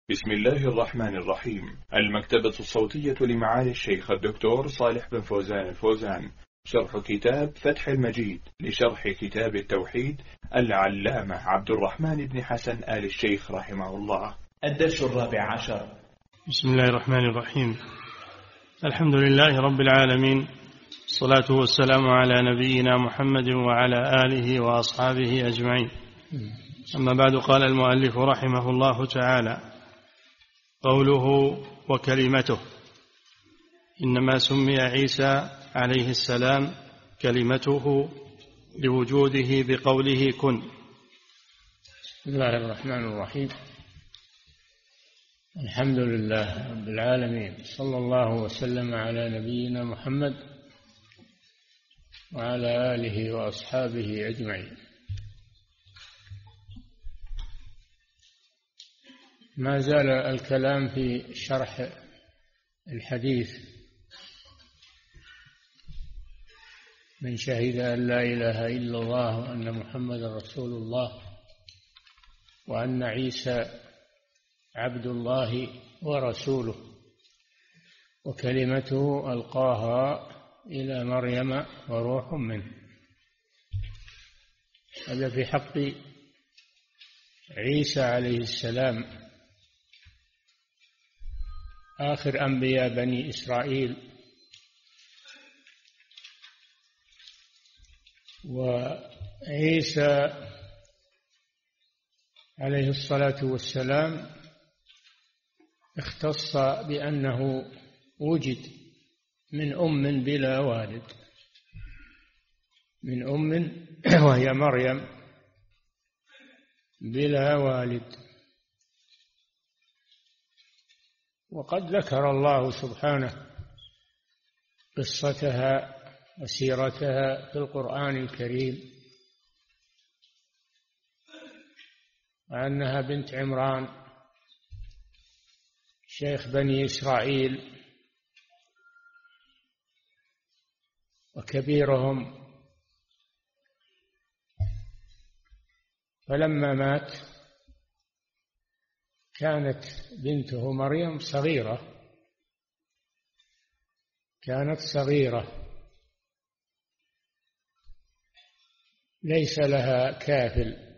بسم الله الرحمن الرحيم. المكتبة الصوتية لمعالي الشيخ الدكتور صالح بن فوزان الفوزان، شرح كتاب فتح المجيد لشرح كتاب التوحيد العلامة عبد الرحمن بن حسن آل الشيخ رحمه الله. الدرس 14. بسم الله الرحمن الرحيم. الحمد لله رب العالمين، الصلاة والسلام على نبينا محمد وعلى آله وأصحابه أجمعين. أما بعد، قال المؤلف رحمه الله تعالى: قوله وكلمته، إنما سمي عيسى عليه السلام كلمته لوجوده بقوله كن. بسم الله الرحمن الرحيم. الحمد لله رب العالمين، صلى الله وسلم على نبينا محمد وعلى آله وأصحابه أجمعين. ما زال الكلام في شرح الحديث: من شهد أن لا إله إلا الله وأن محمد رسول الله وأن عيسى عبد الله ورسوله وكلمته ألقاها إلى مريم وروح منه. هذا في حق عيسى عليه السلام، آخر أنبياء بني إسرائيل. وعيسى عليه الصلاة والسلام اختص بأنه وجد من أم بلا والد، من أم وهي مريم بلا والد. وقد ذكر الله سبحانه قصتها وسيرتها في القرآن الكريم، وأنها بنت عمران شيخ بني إسرائيل وكبيرهم. فلما مات كانت بنته مريم صغيرة، كانت صغيرة ليس لها كافل،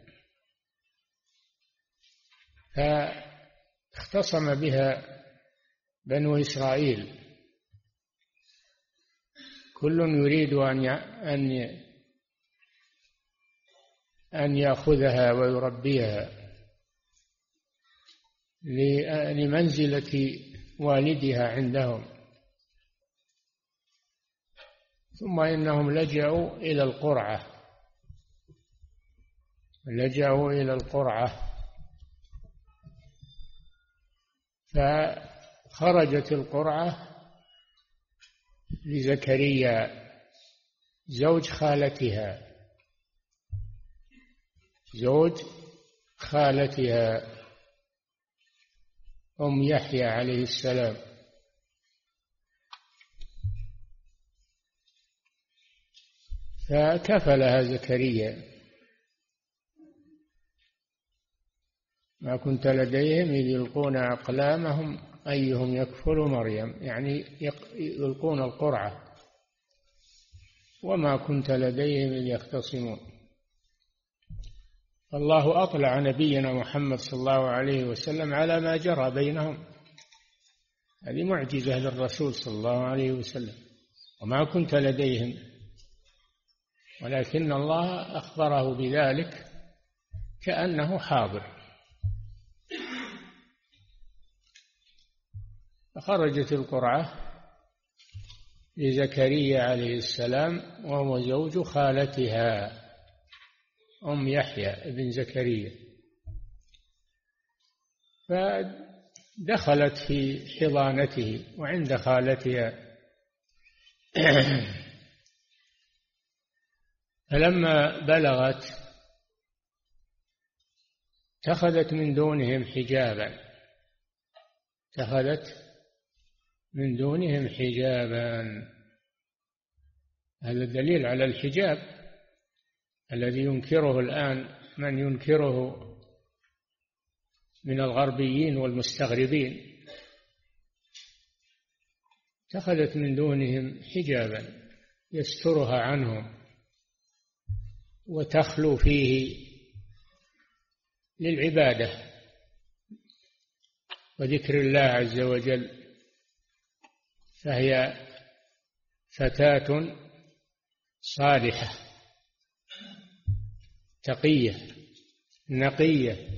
فاختصم بها بنو إسرائيل، كل يريد أن يأخذها ويربيها لمنزلة والدها عندهم. ثم إنهم لجأوا إلى القرعة، فخرجت القرعة لزكريا زوج خالتها أم يحيى عليه السلام. فكفلها زكريا: ما كنت لديهم إذ يلقون أقلامهم أيهم يكفل مريم، يعني يلقون القرعة، وما كنت لديهم إذ يختصمون. الله أطلع نبينا محمد صلى الله عليه وسلم على ما جرى بينهم، هذه معجزة للرسول صلى الله عليه وسلم. وما كنت لديهم، ولكن الله أخبره بذلك كأنه حاضر. فخرجت القرعة لزكريا عليه السلام وهو زوج خالتها أم يحيى بن زكريا، فدخلت في حضانته وعند خالتها. فلما بلغت اتخذت من دونهم حجابا. هذا دليل على الحجاب الذي ينكره الآن من ينكره من الغربيين والمستغربين، اتخذت من دونهم حجابا يسترها عنهم وتخلو فيه للعبادة وذكر الله عز وجل، فهي فتاة صالحة تقية نقية،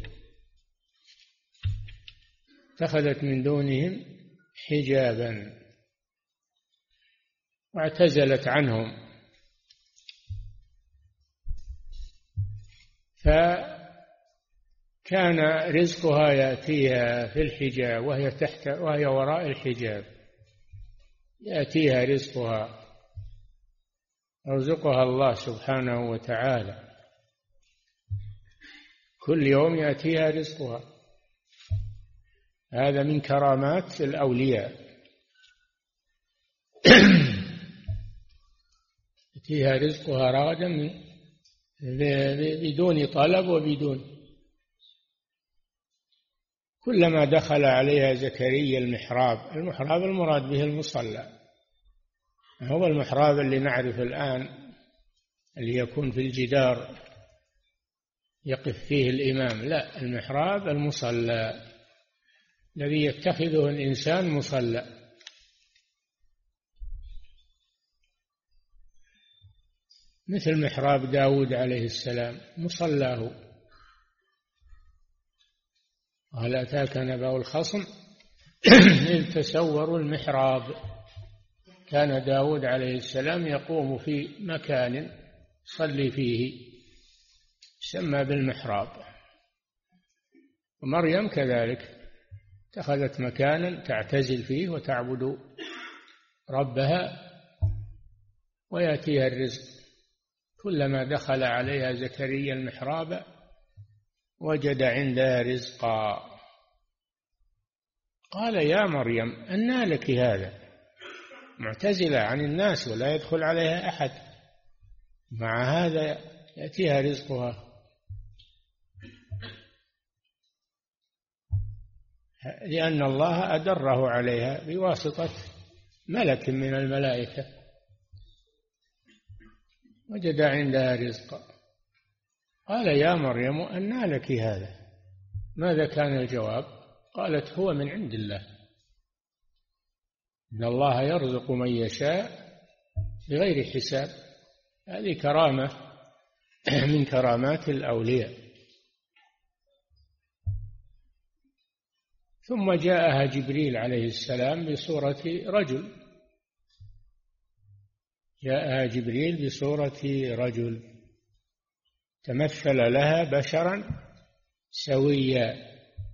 اتخذت من دونهم حجابا واعتزلت عنهم، فكان رزقها يأتيها في الحجاب وهي وراء الحجاب، يأتيها رزقها، يرزقها الله سبحانه وتعالى، كل يوم يأتيها رزقها. هذا من كرامات الأولياء يأتيها رزقها رغدا بدون طلب وبدون. كلما دخل عليها زكريا المحراب المراد به المصلى، هو المحراب اللي نعرف الآن اللي يكون في الجدار يقف فيه الإمام، لا، المحراب المصلى الذي يتخذه الإنسان مصلى. مثل محراب داود عليه السلام مصلاه. هل أتاك نبأ الخصم إذ تسوروا المحراب؟ كان داود عليه السلام يقوم في مكان يصلي فيه يسمى بالمحراب، ومريم كذلك اتخذت مكانا تعتزل فيه وتعبد ربها ويأتيها الرزق. كلما دخل عليها زكريا المحراب وجد عندها رزقا. قال يا مريم أنى لك هذا؟ معتزلة عن الناس ولا يدخل عليها أحد، مع هذا يأتيها رزقها. لأن الله أدره عليها بواسطة ملك من الملائكة، وجد عندها رزقا. قال يا مريم أنى لك هذا؟ ماذا كان الجواب؟ قالت هو من عند الله، إن الله يرزق من يشاء بغير حساب. هذه كرامة من كرامات الأولياء. ثم جاءها جبريل عليه السلام بصورة رجل، جاءها جبريل بصورة رجل تمثل لها بشرا سويا،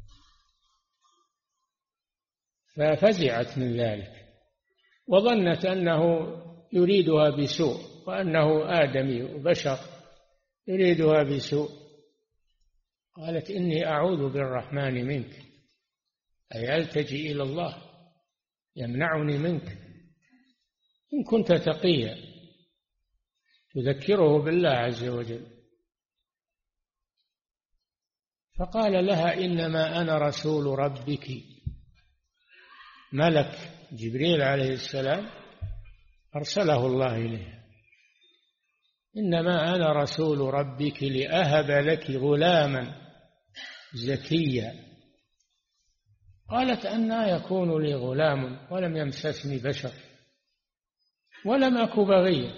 ففزعت من ذلك وظنت أنه يريدها بسوء، وأنه آدمي وبشر يريدها بسوء. قالت إني أعوذ بالرحمن منك، أي ألتجئ إلى الله يمنعني منك إن كنت تقيا، تذكره بالله عز وجل. فقال لها إنما أنا رسول ربك، ملك جبريل عليه السلام أرسله الله إليه، إنما أنا رسول ربك لأهب لك غلاما زكيا. قالت أنى يكون لي غلام ولم يمسسني بشر ولم أك بغيا،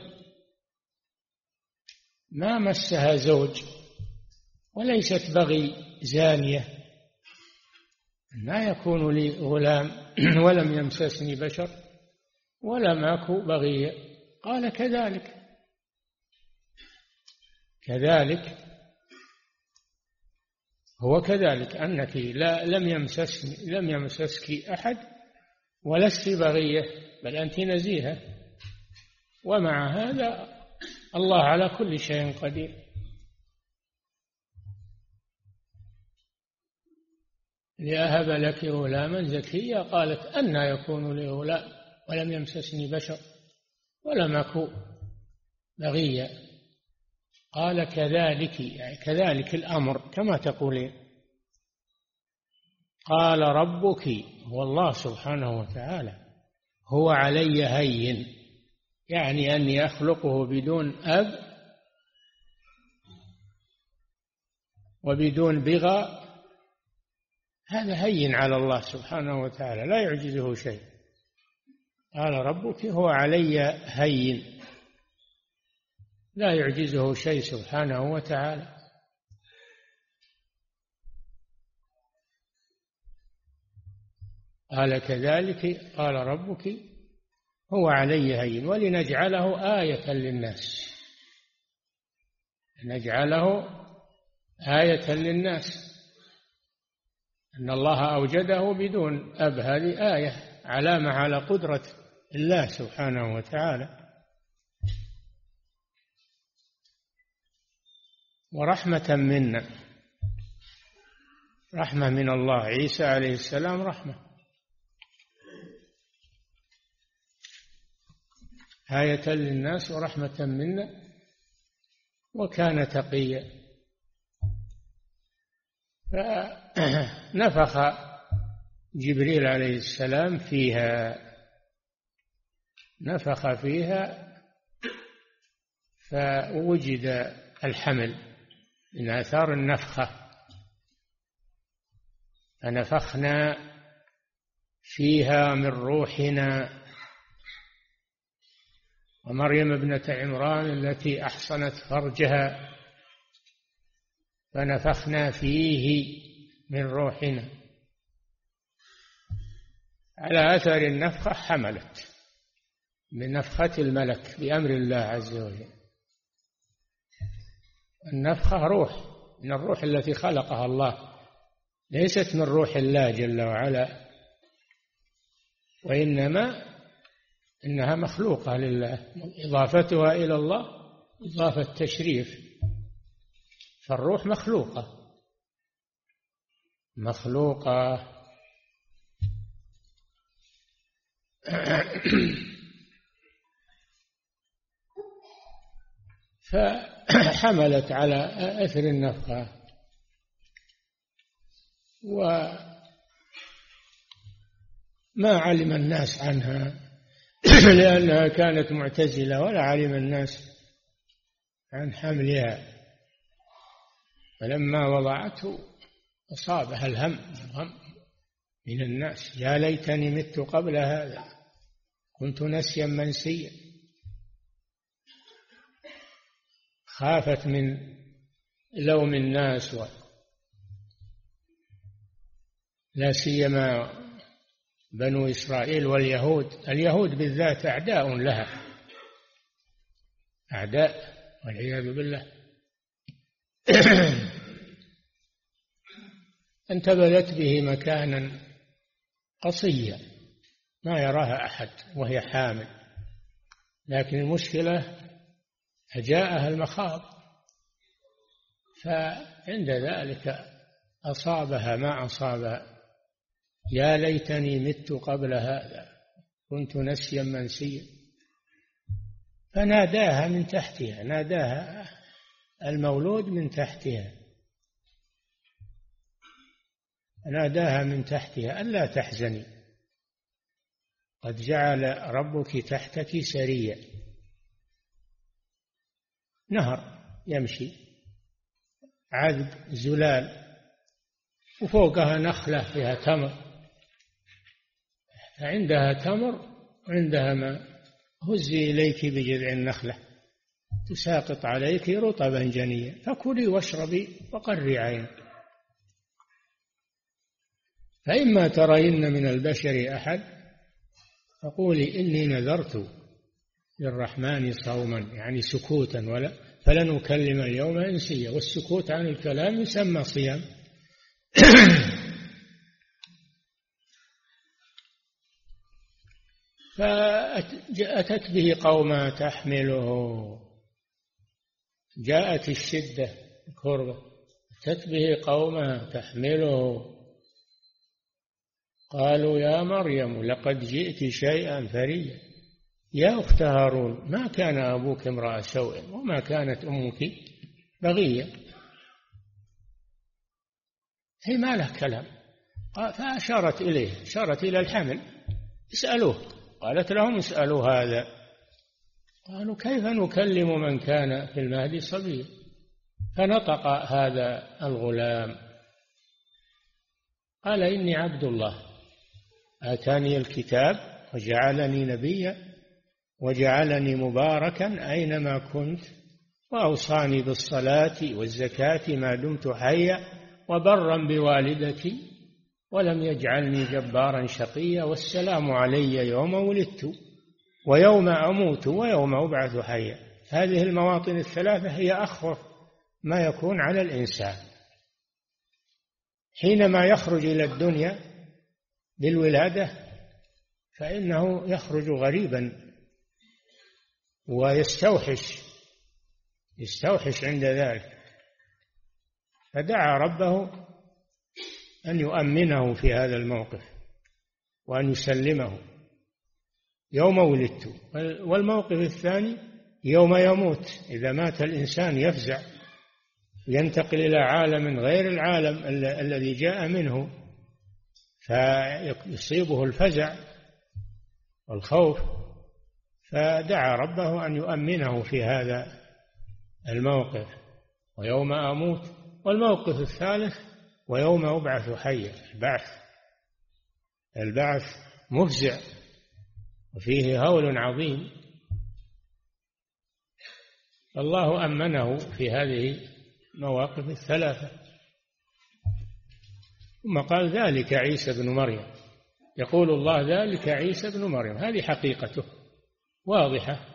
ما مسها زوج وليست بغي زانية، ما يكون لي غلام ولم يمسسني بشر ولم أك بغيا. قال كذلك هو كذلك أنك لم يمسسك أحد ولست بغية، بل أنت نزيهة، ومع هذا الله على كل شيء قدير. لأهب لك غلاما زكيا. قالت أنى يكون لي غلام ولم يمسسني بشر ولم أك بغيا. قال كذلك، يعني كذلك الأمر كما تقولين. قال ربك هو الله سبحانه وتعالى هو علي هين، يعني أني أخلقه بدون أب وبدون بغى، هذا هين على الله سبحانه وتعالى لا يعجزه شيء. قال ربك هو علي هين، لا يعجزه شيء سبحانه وتعالى. قال كذلك قال ربك هو علي هين ولنجعله آية للناس، نجعله آية للناس أن الله أوجده بدون أب، هذه آية علامة على قدرة الله سبحانه وتعالى. ورحمة منا، رحمة من الله، عيسى عليه السلام رحمة، آية للناس ورحمة منا وكان تقيا. فنفخ جبريل عليه السلام فيها، نفخ فيها فوجد الحمل من آثار النفخة، فنفخنا فيها من روحنا. ومريم ابنة عمران التي أحصنت فرجها فنفخنا فيه من روحنا. على أثر النفخة حملت من نفخة الملك بأمر الله عز وجل. النفخة روح من الروح التي خلقها الله، ليست من روح الله جل وعلا، وإنما إنها مخلوقة لله، إضافتها إلى الله إضافة تشريف، فالروح مخلوقة مخلوقة. فحملت على أثر النفخة، وما علم الناس عنها لأنها كانت معتزلة، ولا علم الناس عن حملها. فلما وضعته أصابها الهم من الناس، يا ليتني مت قبل هذا كنت نسيا منسيا. خافت من لوم الناس، لا سيما بنو إسرائيل واليهود. اليهود بالذات أعداء لها، أعداء والعياذ بالله. انتبذت به مكانا قصيا ما يراها أحد وهي حامل، لكن المشكلة جاءها المخاض، فعند ذلك أصابها ما أصابها. يا ليتني مت قبل هذا كنت نسيا منسيا. فناداها من تحتها، ناداها المولود من تحتها، ناداها من تحتها ألا تحزني قد جعل ربك تحتك سريا. نهر يمشي عذب زلال، وفوقها نخلة فيها تمر، عندها تمر وعندها ماء. هزي إليك بجذع النخلة تساقط عليك رطبا جنيا فكلي واشربي وقري عينك، فإما ترين من البشر أحد فقولي إني نذرت للرحمن صوما، يعني سكوتا، فلن أكلم اليوم إنسيا. والسكوت عن الكلام يسمى صيام. فأتت به قوما تحمله، جاءت الشدة الكربة، أتت به قوما تحمله قالوا يا مريم لقد جئت شيئا فريا يا أخت هارون ما كان أبوك امرأ سوء وما كانت أمك بغية. هي ما له كلام، فأشارت إليه، أشارت إلى الحمل، اسألوه. قالت لهم اسألوا هذا. قالوا كيف نكلم من كان في المهد صبيا؟ فنطق هذا الغلام قال إني عبد الله آتاني الكتاب وجعلني نبيا وجعلني مباركا أينما كنت وأوصاني بالصلاة والزكاة ما دمت حيا وبرا بوالدتي ولم يجعلني جبارا شقيا والسلام علي يوم ولدت ويوم أموت ويوم أبعث حيا. هذه المواطن الثلاثة هي أخوف ما يكون على الإنسان حينما يخرج إلى الدنيا بالولادة، فإنه يخرج غريبا ويستوحش عند ذلك. فدعا ربه أن يؤمنه في هذا الموقف وأن يسلمه يوم ولدت. والموقف الثاني يوم يموت، إذا مات الإنسان يفزع ينتقل إلى عالم غير العالم الذي جاء منه، فيصيبه الفزع والخوف، فدعا ربه أن يؤمنه في هذا الموقف ويوم أموت. والموقف الثالث ويوم أبعث حيا، البعث مفزع وفيه هول عظيم. الله أمنه في هذه المواقف الثلاثة. ثم قال ذلك عيسى بن مريم، يقول الله ذلك عيسى بن مريم، هذه حقيقته واضحة.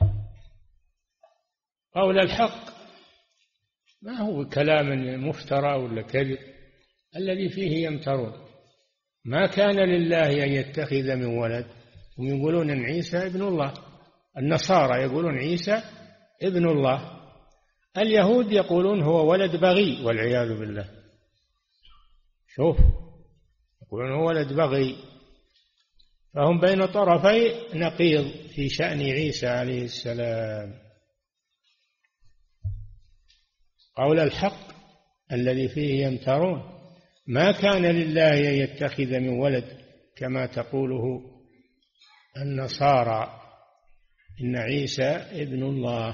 قول الحق ما هو كلام مفترى ولا كذب الذي فيه يمترون. ما كان لله أن يتخذ من ولد، هم يقولون أن عيسى ابن الله، النصارى يقولون عيسى ابن الله، اليهود يقولون هو ولد بغي والعياذ بالله. شوف، يقولون هو ولد بغي، فهم بين طرفي نقيض في شأن عيسى عليه السلام. قول الحق الذي فيه يمترون، ما كان لله أن يتخذ من ولد كما تقوله النصارى إن عيسى ابن الله.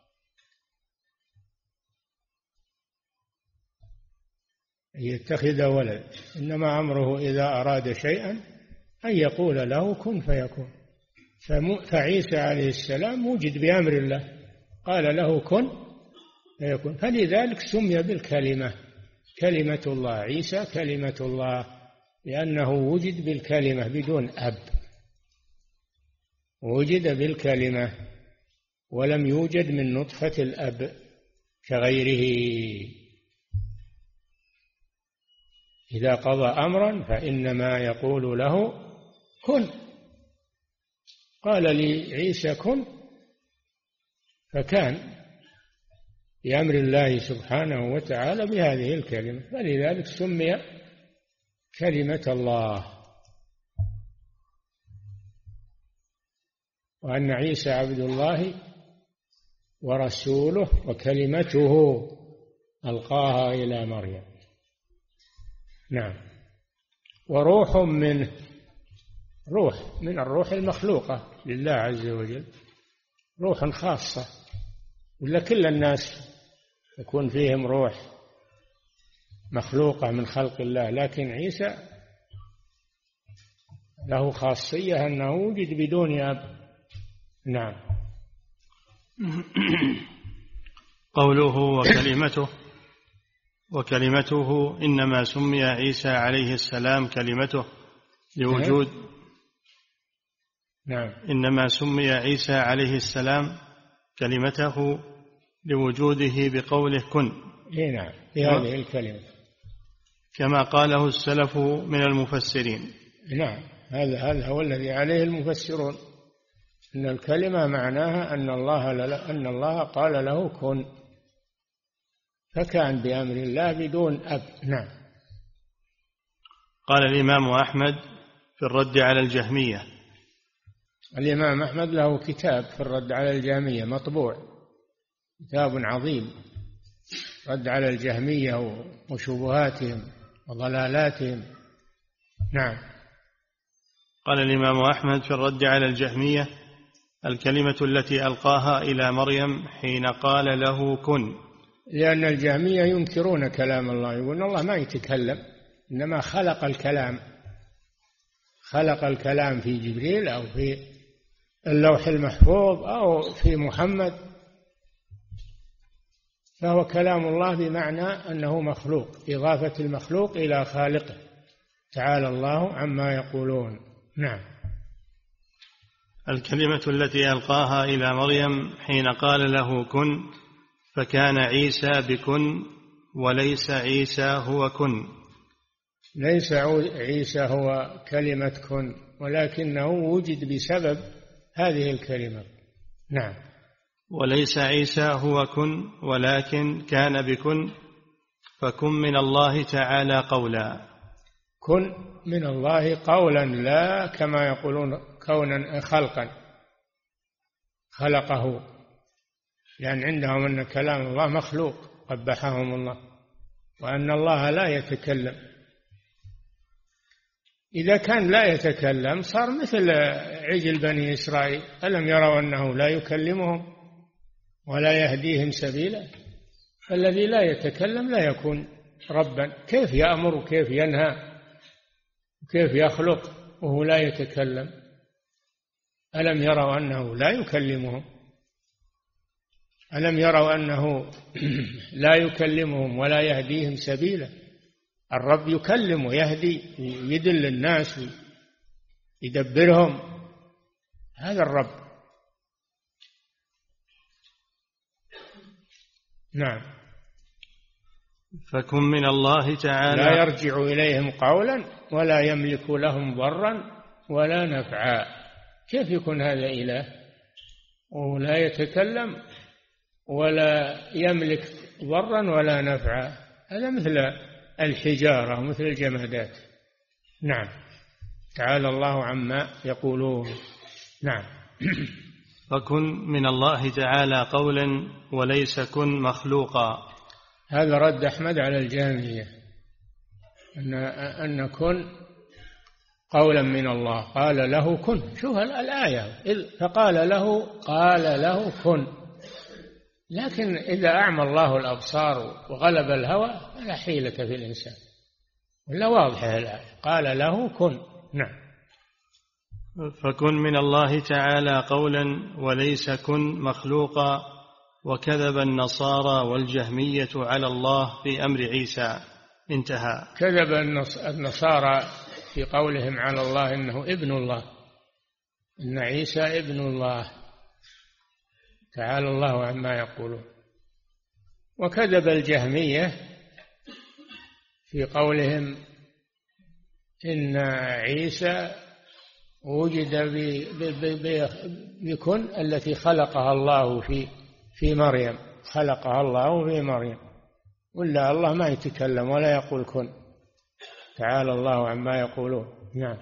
أن يتخذ ولد، إنما أمره إذا أراد شيئا أن يقول له كن فيكون. فعيسى عليه السلام وجد بأمر الله، قال له كن فيكون، فلذلك سمي بالكلمة، كلمة الله. عيسى كلمة الله لأنه وجد بالكلمة بدون أب، وجد بالكلمة ولم يوجد من نطفة الأب كغيره. إذا قضى أمرا فإنما يقول له كن. قال لعيسى كن فكان بأمر الله سبحانه وتعالى بهذه الكلمة، فلذلك سمي كلمة الله. وأن عيسى عبد الله ورسوله وكلمته ألقاها إلى مريم. نعم. وروح منه، روح من الروح المخلوقة لله عز وجل، روح خاصة، ولا كل الناس يكون فيهم روح مخلوقة من خلق الله، لكن عيسى له خاصية أنه وجد بدون أب. نعم. قوله وكلمته إنما سمي عيسى عليه السلام كلمته لوجود. نعم. إنما سمي عيسى عليه السلام كلمته لوجوده بقوله كن. نعم، بهذه الكلمة كما قاله السلف من المفسرين. نعم، هذا هو الذي عليه المفسرون، أن الكلمة معناها أن الله قال له كن، فكان بأمر الله بدون أب. نعم. قال الإمام أحمد في الرد على الجهمية. الإمام أحمد له كتاب في الرد على الجهمية مطبوع، كتاب عظيم، رد على الجهمية وشبهاتهم وضلالاتهم. نعم. قال الإمام أحمد في الرد على الجهمية: الكلمة التي ألقاها إلى مريم حين قال له كن. لأن الجهمية ينكرون كلام الله، يقولون الله ما يتكلم، إنما خلق الكلام، خلق الكلام في جبريل أو في اللوح المحفوظ أو في محمد، فهو كلام الله بمعنى أنه مخلوق، إضافة المخلوق إلى خالقه، تعالى الله عما يقولون. نعم. الكلمة التي ألقاها إلى مريم حين قال له كن، فكان عيسى بكن وليس عيسى هو كن. ليس عيسى هو كلمة كن، ولكنه وجد بسبب هذه الكلمة. نعم. وليس عيسى هو كن ولكن كان بكن، فكن من الله تعالى قولا. كن من الله قولا، لا كما يقولون كونا خلقا خلقه، لأن عندهم أن كلام الله مخلوق قبحهم الله، وأن الله لا يتكلم. إذا كان لا يتكلم صار مثل عجل بني إسرائيل، ألم يروا أنه لا يكلمهم ولا يهديهم سبيلا؟ فالذي لا يتكلم لا يكون ربا، كيف يأمر وكيف ينهى وكيف يخلق وهو لا يتكلم؟ ألم يروا أنه لا يكلمهم؟ ألم يروا أنه لا يكلمهم ولا يهديهم سبيلا؟ الرب يكلم ويهدي، يدل الناس ويدبرهم، هذا الرب. نعم. فكن من الله تعالى لا يرجع إليهم قولا ولا يملك لهم ضرا ولا نفعا. كيف يكون هذا إله ولا يتكلم ولا يملك ضرا ولا نفعا؟ هذا مثل الحجارة ومثل الجمادات. نعم. تعالى الله عما يقولون. نعم. فكن من الله تعالى قولا وليس كن مخلوقا. هذا رد أحمد على الجهمية، أن كن قولا من الله، قال له كن. شوف الآية، فقال له كن. لكن إذا أعمى الله الأبصار وغلب الهوى فلا حيلة في الإنسان، ولا واضحة الآية، قال له كن. نعم. فكن من الله تعالى قولا وليس كن مخلوقا. وكذب النصارى والجهمية على الله في أمر عيسى. انتهى. كذب النصارى في قولهم على الله إنه ابن الله، إن عيسى ابن الله، تعالى الله عما يقولون. وكذب الجهمية في قولهم إن عيسى وجد بكن التي خلقها الله في مريم، خلقها الله في مريم، ولا الله ما يتكلم ولا يقول كن، تعالى الله عما يقولون. نعم.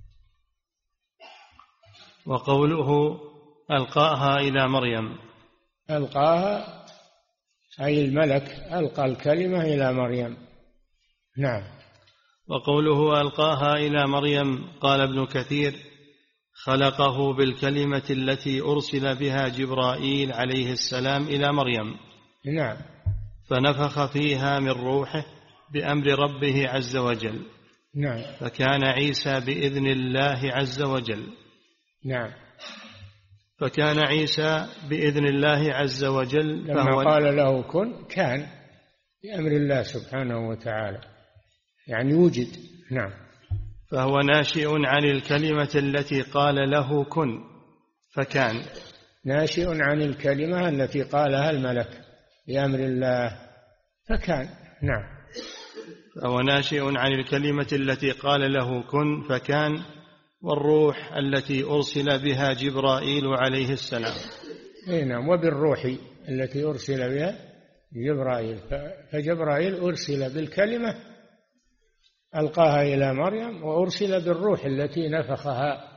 وقوله ألقاها إلى مريم، ألقاها أي الملك ألقى الكلمة إلى مريم. نعم. وقوله ألقاها إلى مريم، قال ابن كثير: خلقه بالكلمة التي أرسل بها جبرائيل عليه السلام إلى مريم. نعم. فنفخ فيها من روحه بأمر ربه عز وجل. نعم. فكان عيسى بإذن الله عز وجل. نعم. فكان عيسى بإذن الله عز وجل، لما قال له كن كان بأمر الله سبحانه وتعالى، يعني وجد. نعم. فهو ناشئ عن الكلمة التي قال له كن فكان. ناشئ عن الكلمة التي قالها الملك بأمر الله فكان. نعم. فهو ناشئ عن الكلمة التي قال له كن فكان، والروح التي أرسل بها جبرائيل عليه السلام. نعم. وبالروح التي أرسل بها جبرائيل، فجبرائيل أرسل بالكلمة ألقاها إلى مريم، وأرسل بالروح التي نفخها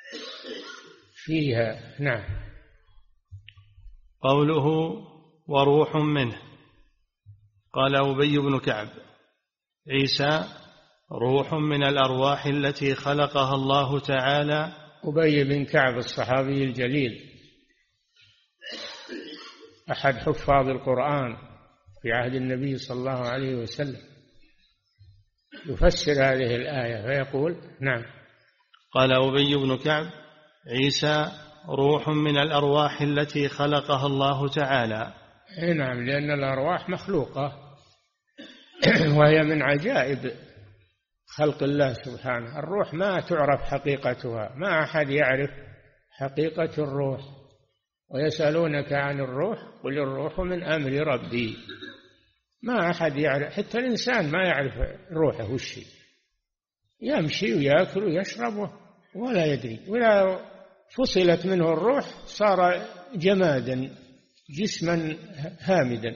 فيها. نعم. قوله وروح منه، قال أبي بن كعب: عيسى روح من الأرواح التي خلقها الله تعالى. أبي بن كعب الصحابي الجليل أحد حفاظ القرآن في عهد النبي صلى الله عليه وسلم يفسر هذه الآية فيقول: نعم. قال أبي بن كعب: عيسى روح من الأرواح التي خلقها الله تعالى. نعم، لأن الأرواح مخلوقة وهي من عجائب خلق الله سبحانه. الروح ما تعرف حقيقتها، ما أحد يعرف حقيقة الروح. ويسألونك عن الروح قل الروح من أمر ربي. ما أحد يعرف، حتى الإنسان ما يعرف روحه وش يمشي ويأكل ويشرب ولا يدري. ولا فصلت منه الروح صار جمادا، جسما هامدا.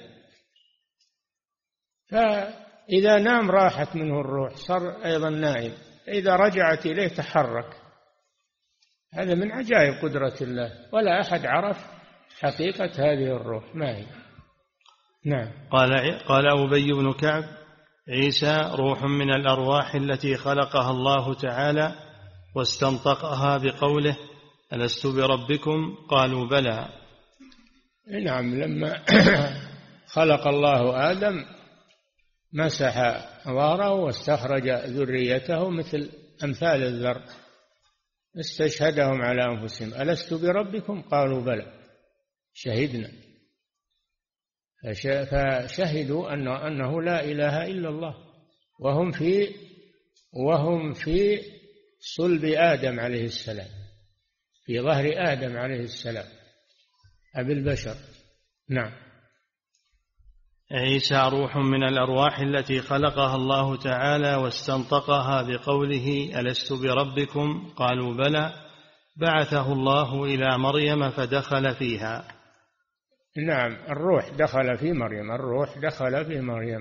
فإذا نام راحت منه الروح، صار أيضا نائم. إذا رجعت إليه تحرك. هذا من عجائب قدرة الله، ولا أحد عرف حقيقة هذه الروح ما هي. نعم. قال أبي بن كعب: عيسى روح من الأرواح التي خلقها الله تعالى، واستنطقها بقوله: ألست بربكم؟ قالوا بلى. نعم، لما خلق الله آدم مسح ظهره واستخرج ذريته مثل أمثال الذر، استشهدهم على أنفسهم: ألست بربكم؟ قالوا بلى شهدنا. فشهدوا أنه لا إله إلا الله، وهم في صلب آدم عليه السلام، في ظهر آدم عليه السلام أبي البشر. نعم. عيسى روح من الأرواح التي خلقها الله تعالى واستنطقها بقوله: ألست بربكم؟ قالوا بلى. بعثه الله إلى مريم فدخل فيها. نعم، الروح دخل في مريم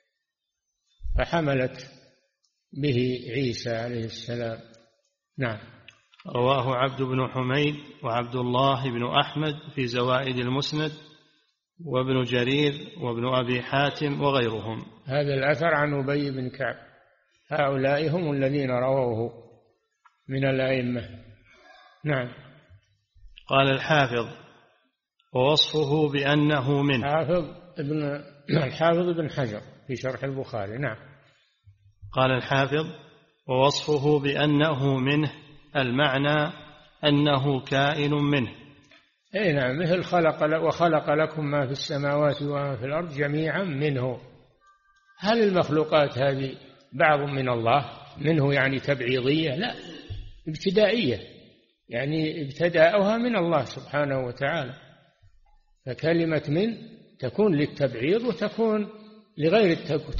فحملت به عيسى عليه السلام. نعم. رواه عبد بن حميد وعبد الله بن أحمد في زوائد المسند، وابن جرير وابن أبي حاتم وغيرهم. هذا الأثر عن أبي بن كعب. هؤلاء هم الذين رووه من الأئمة. نعم. قال الحافظ: ووصفه بأنه منه. الحافظ ابن حجر في شرح البخاري. نعم. قال الحافظ: ووصفه بأنه منه، المعنى أنه كائن منه. أي نعم، مثل وخلق لكم ما في السماوات وما في الأرض جميعا منه. هل المخلوقات هذه بعض من الله؟ منه يعني تبعيضية؟ لا، ابتدائية، يعني ابتداؤها من الله سبحانه وتعالى. فكلمة من تكون للتبعيض وتكون لغير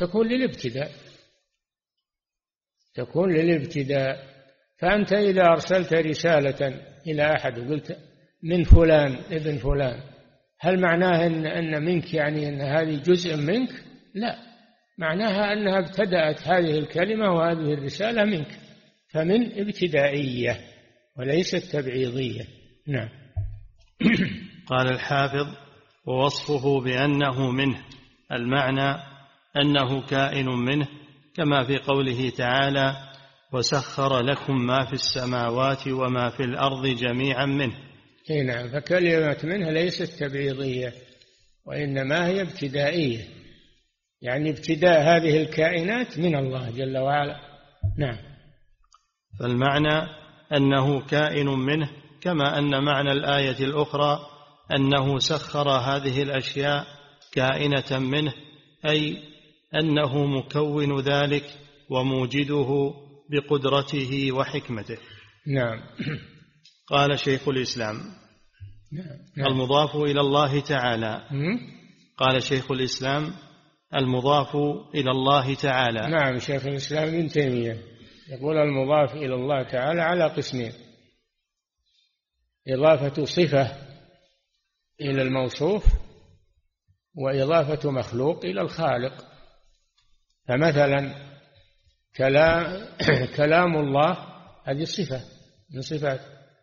تكون للابتداء. فأنت إذا أرسلت رسالة إلى أحد وقلت من فلان ابن فلان، هل معناه أن منك يعني أن هذه جزء منك؟ لا، معناها أنها ابتدأت هذه الكلمة وهذه الرسالة منك، فمن ابتدائية وليست تبعيضية. نعم. قال الحافظ: ووصفه بأنه منه، المعنى أنه كائن منه، كما في قوله تعالى: وسخر لكم ما في السماوات وما في الأرض جميعا منه. نعم، فكلمة منه ليست تبعيضية وإنما هي ابتدائية، يعني ابتداء هذه الكائنات من الله جل وعلا. نعم. فالمعنى أنه كائن منه، كما أن معنى الآية الأخرى أنه سخر هذه الأشياء كائنة منه، أي أنه مكون ذلك وموجده بقدرته وحكمته. نعم. قال شيخ الإسلام: نعم. المضاف إلى الله تعالى. قال شيخ الإسلام: المضاف إلى الله تعالى. نعم، شيخ الإسلام ابن تيمية يقول المضاف إلى الله تعالى على قسمين: إضافة صفة إلى الموصوف، وإضافة مخلوق إلى الخالق. فمثلا كلام الله هذه صفة من صفات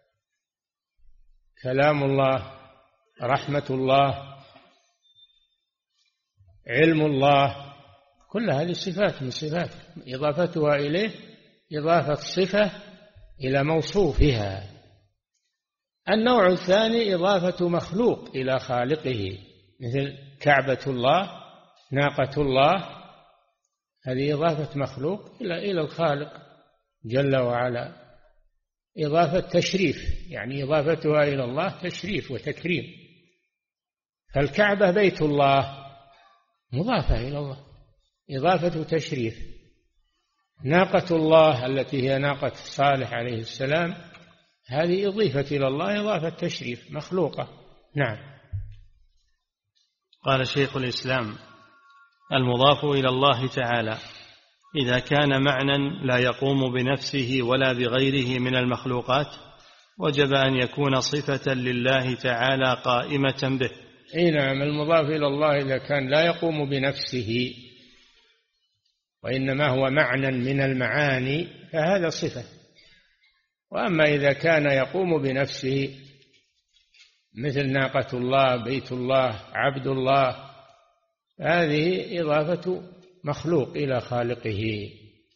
كلام الله، رحمة الله، علم الله، كل هذه صفات من صفاته، إضافتها إليه إضافة صفة إلى موصوفها. النوع الثاني إضافة مخلوق إلى خالقه، مثل كعبة الله، ناقة الله، هذه إضافة مخلوق إلى الخالق جل وعلا، إضافة تشريف، يعني إضافتها إلى الله تشريف وتكريم. فالكعبة بيت الله مضافة إلى الله، إضافة تشريف. ناقة الله التي هي ناقة صالح عليه السلام، هذه أضيفت إلى الله إضافة تشريف مخلوقة. نعم. قال شيخ الإسلام: المضاف إلى الله تعالى إذا كان معنى لا يقوم بنفسه ولا بغيره من المخلوقات وجب أن يكون صفة لله تعالى قائمة به. نعم، المضاف إلى الله إذا كان لا يقوم بنفسه وإنما هو معنى من المعاني فهذا صفة. وأما إذا كان يقوم بنفسه مثل ناقة الله، بيت الله، عبد الله، هذه إضافة مخلوق إلى خالقه.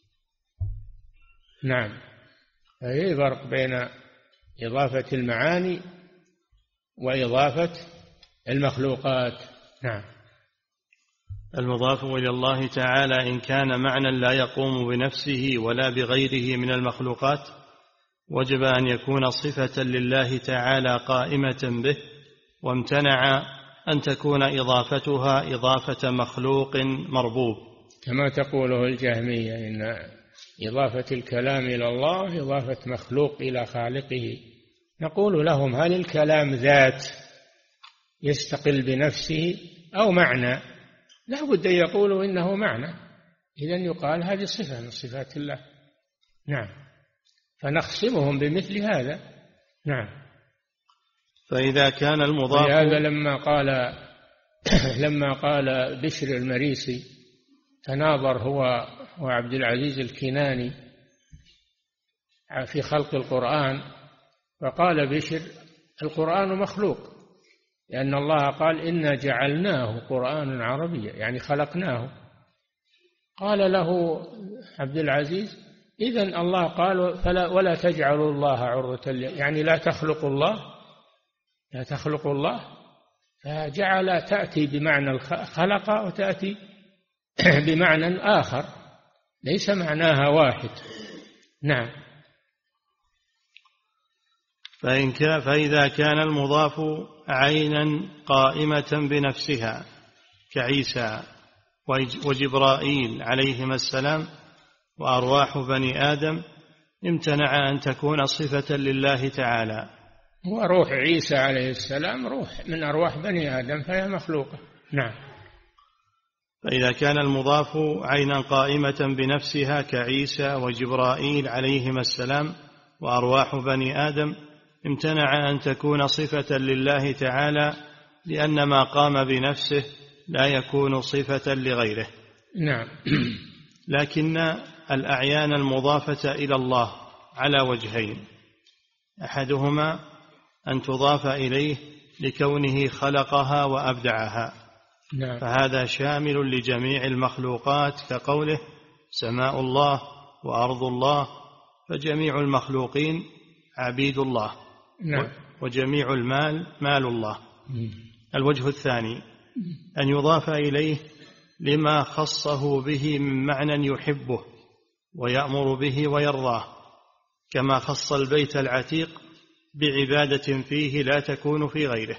نعم، فهي فرق بين إضافة المعاني وإضافة المخلوقات. نعم. المضاف إلى الله تعالى إن كان معنى لا يقوم بنفسه ولا بغيره من المخلوقات وجب أن يكون صفة لله تعالى قائمة به، وامتنع أن تكون إضافتها إضافة مخلوق مربوب، كما تقوله الجهمية إن إضافة الكلام إلى الله إضافة مخلوق إلى خالقه. نقول لهم: هل الكلام ذات يستقل بنفسه أو معنى؟ لا بد أن يقولوا إنه معنى، إذن يقال هذه صفة من صفات الله. نعم، فنخصمهم بمثل هذا. نعم. فإذا كان المضاف، هذا لما قال بشر المريسي تناظر هو وعبد العزيز الكناني في خلق القرآن، فقال بشر: القرآن مخلوق، لأن الله قال: إنا جعلناه قرآنا عربيا، يعني خلقناه. قال له عبد العزيز: إذن الله قال: ولا تجعلوا الله عرضة، يعني لا تخلق الله. فجعل تأتي بمعنى خلق وتأتي بمعنى آخر، ليس معناها واحد. نعم. فإذا كان المضاف عينا قائمة بنفسها كعيسى وجبرائيل عليهما السلام وأرواح بني آدم امتنع أن تكون صفة لله تعالى. وروح عيسى عليه السلام روح من أرواح بني آدم فهي مخلوقة. نعم. فإذا كان المضاف عينا قائمة بنفسها كعيسى وجبرائيل عليهما السلام وأرواح بني آدم امتنع أن تكون صفة لله تعالى، لأن ما قام بنفسه لا يكون صفة لغيره. نعم. لكن الأعيان المضافة إلى الله على وجهين: أحدهما أن تضاف إليه لكونه خلقها وأبدعها، نعم. فهذا شامل لجميع المخلوقات، كقوله: سماء الله وأرض الله، فجميع المخلوقين عبيد الله. نعم. وجميع المال مال الله. الوجه الثاني أن يضاف إليه لما خصه به من معنى يحبه ويأمر به ويرضاه، كما خص البيت العتيق بعبادة فيه لا تكون في غيره،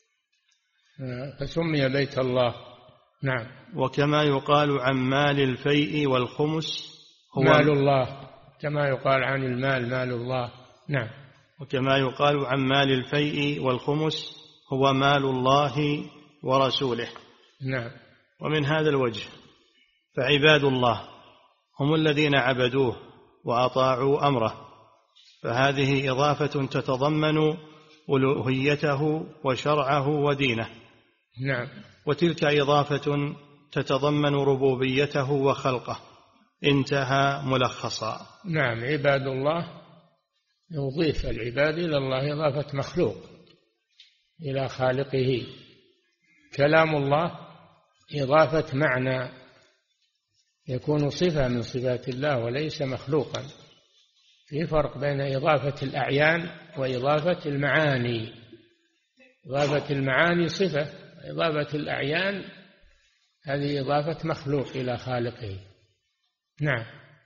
فسمي بيت الله. نعم. وكما يقال عن مال الفيء والخمس هو مال الله، كما يقال عن المال مال الله. نعم. وكما يقال عن مال الفيء والخمس هو مال الله ورسوله. نعم. ومن هذا الوجه فعباد الله هم الذين عبدوه وأطاعوا أمره، فهذه إضافة تتضمن ألوهيته وشرعه ودينه. نعم. وتلك إضافة تتضمن ربوبيته وخلقه. انتهى ملخصا. نعم. عباد الله يضيف العباد إلى الله إضافة مخلوق إلى خالقه. كلام الله إضافة معنى يكون صفة من صفات الله وليس مخلوقا. في فرق بين إضافة الأعيان وإضافة المعاني. إضافة المعاني صفة، إضافة الأعيان هذه إضافة مخلوق إلى خالقه. نعم.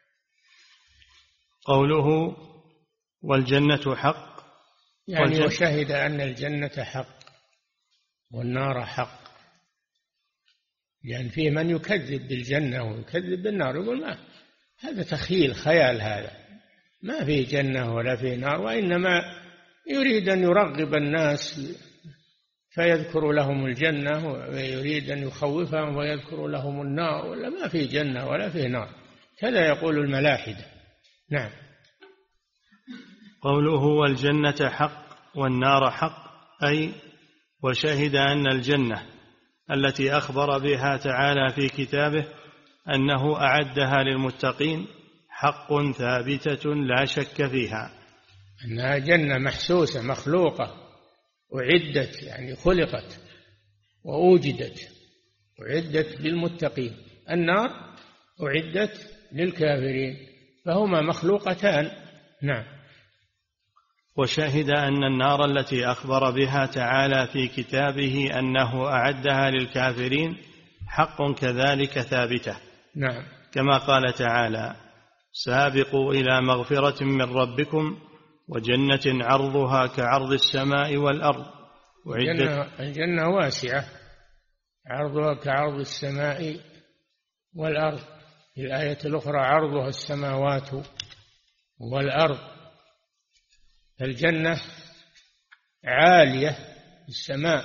قوله والجنة حق، يعني وشهد أن الجنة حق والنار حق، لأن فيه من يكذب بالجنة ويكذب بالنار، يقول ما هذا تخيل خيال، هذا ما فيه جنة ولا فيه نار، وإنما يريد أن يرغب الناس فيذكر لهم الجنة، ويريد أن يخوفهم ويذكر لهم النار، ولا ما فيه جنة ولا فيه نار. كذا يقول الملاحدة. نعم. قوله والجنة حق والنار حق، أي وشهد أن الجنة التي أخبر بها تعالى في كتابه أنه أعدها للمتقين حق ثابتة لا شك فيها، أنها جنة محسوسة مخلوقة، أعدت يعني خلقت وأوجدت، أعدت للمتقين. النار أعدت للكافرين، فهما مخلوقتان. نعم. وشهد أن النار التي أخبر بها تعالى في كتابه أنه أعدها للكافرين حق كذلك ثابتة. نعم. كما قال تعالى سابقوا إلى مغفرة من ربكم وجنة عرضها كعرض السماء والأرض. الجنة واسعة، عرضها كعرض السماء والأرض. في الآية الأخرى عرضها السماوات والأرض. الجنة عالية في السماء،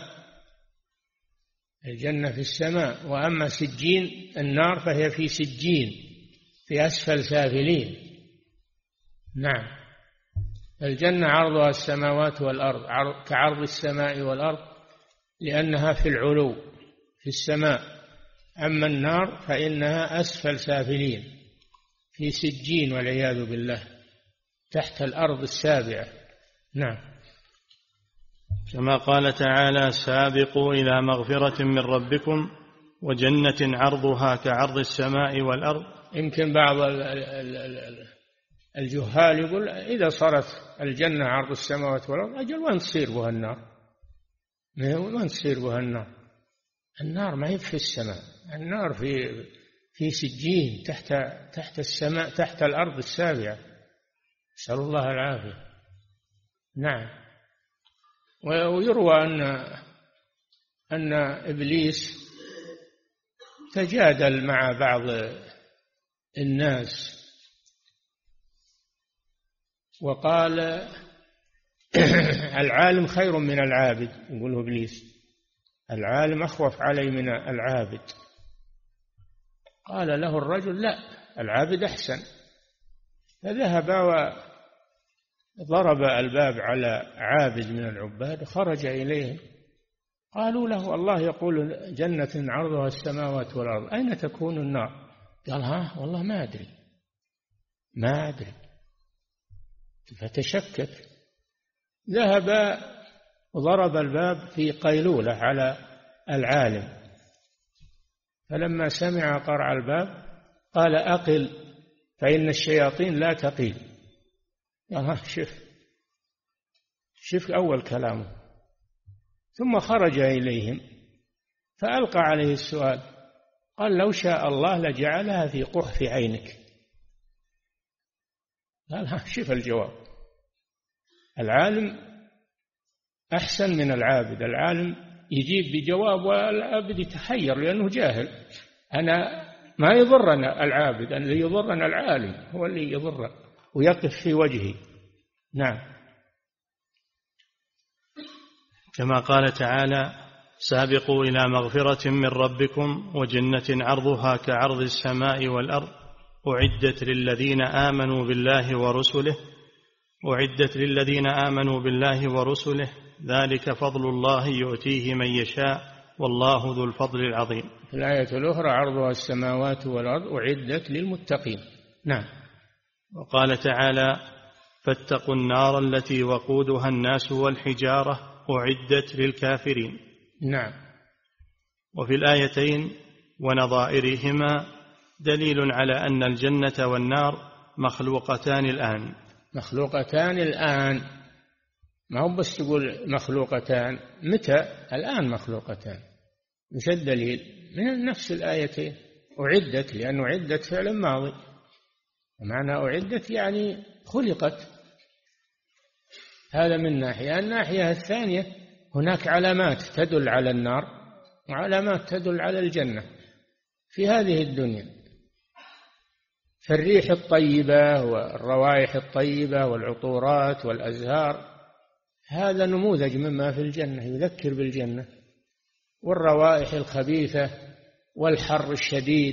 الجنة في السماء، وأما سجين النار فهي في سجين في أسفل سافلين. نعم. الجنة عرضها السماوات والأرض كعرض السماء والأرض لأنها في العلو في السماء، أما النار فإنها أسفل سافلين في سجين والعياذ بالله تحت الأرض السابعة. نعم. كما قال تعالى سابقوا إلى مغفرة من ربكم وجنة عرضها كعرض السماء والأرض. يمكن بعض الجهال يقول إذا صارت الجنة عرض السماوات والأرض أجل وين تصير بها النار؟ وين تصير بها النار؟ النار ما هي في السماء، النار في سجين تحت السماء تحت الأرض السابعة، نسأل الله العافية. نعم. ويروى أن إبليس تجادل مع بعض الناس وقال العالم خير من العابد، يقول إبليس العالم أخوف علي من العابد. قال له الرجل لا، العابد أحسن. فذهب وضرب الباب على عابد من العباد، خرج إليهم قالوا له الله يقول جنة عرضها السماوات والأرض أين تكون النار؟ قال ها والله ما أدري. فتشكك، ذهب وضرب الباب في قيلولة على العالم، فلما سمع قرع الباب قال أقل فإن الشياطين لا تقيل. شوف أول كلامه. ثم خرج إليهم فألقى عليه السؤال، قال لو شاء الله لجعلها في قحف عينك. قال شوف الجواب. العالم أحسن من العابد، العالم يجيب بجواب والعابد يتحير لأنه جاهل. أنا ما يضرنا العابد، اللي يضرنا العالم هو اللي يضر ويقف في وجهه. نعم. كما قال تعالى سابقوا إلى مغفرة من ربكم وجنة عرضها كعرض السماء والأرض أعدت للذين آمنوا بالله ورسله ذلك فضل الله يؤتيه من يشاء والله ذو الفضل العظيم. في الآية الأخرى عرضها السماوات والأرض أعدت للمتقين. نعم. وقال تعالى فاتقوا النار التي وقودها الناس والحجارة أعدت للكافرين. نعم. وفي الآيتين ونظائرهما دليل على أن الجنة والنار مخلوقتان الآن. مخلوقتان الآن، ما هو بس تقول مخلوقتان، متى؟ الآن مخلوقتان. مش الدليل؟ من نفس الآيتين، أعدت، لأنه أعدت فعل ماضي، ومعنى أعدت يعني خلقت. هذا من ناحية. الناحية الثانية هناك علامات تدل على النار وعلامات تدل على الجنة في هذه الدنيا، فالريح الطيبة والروائح الطيبة والعطورات والأزهار هذا نموذج مما في الجنة يذكر بالجنة، والروائح الخبيثة والحر الشديد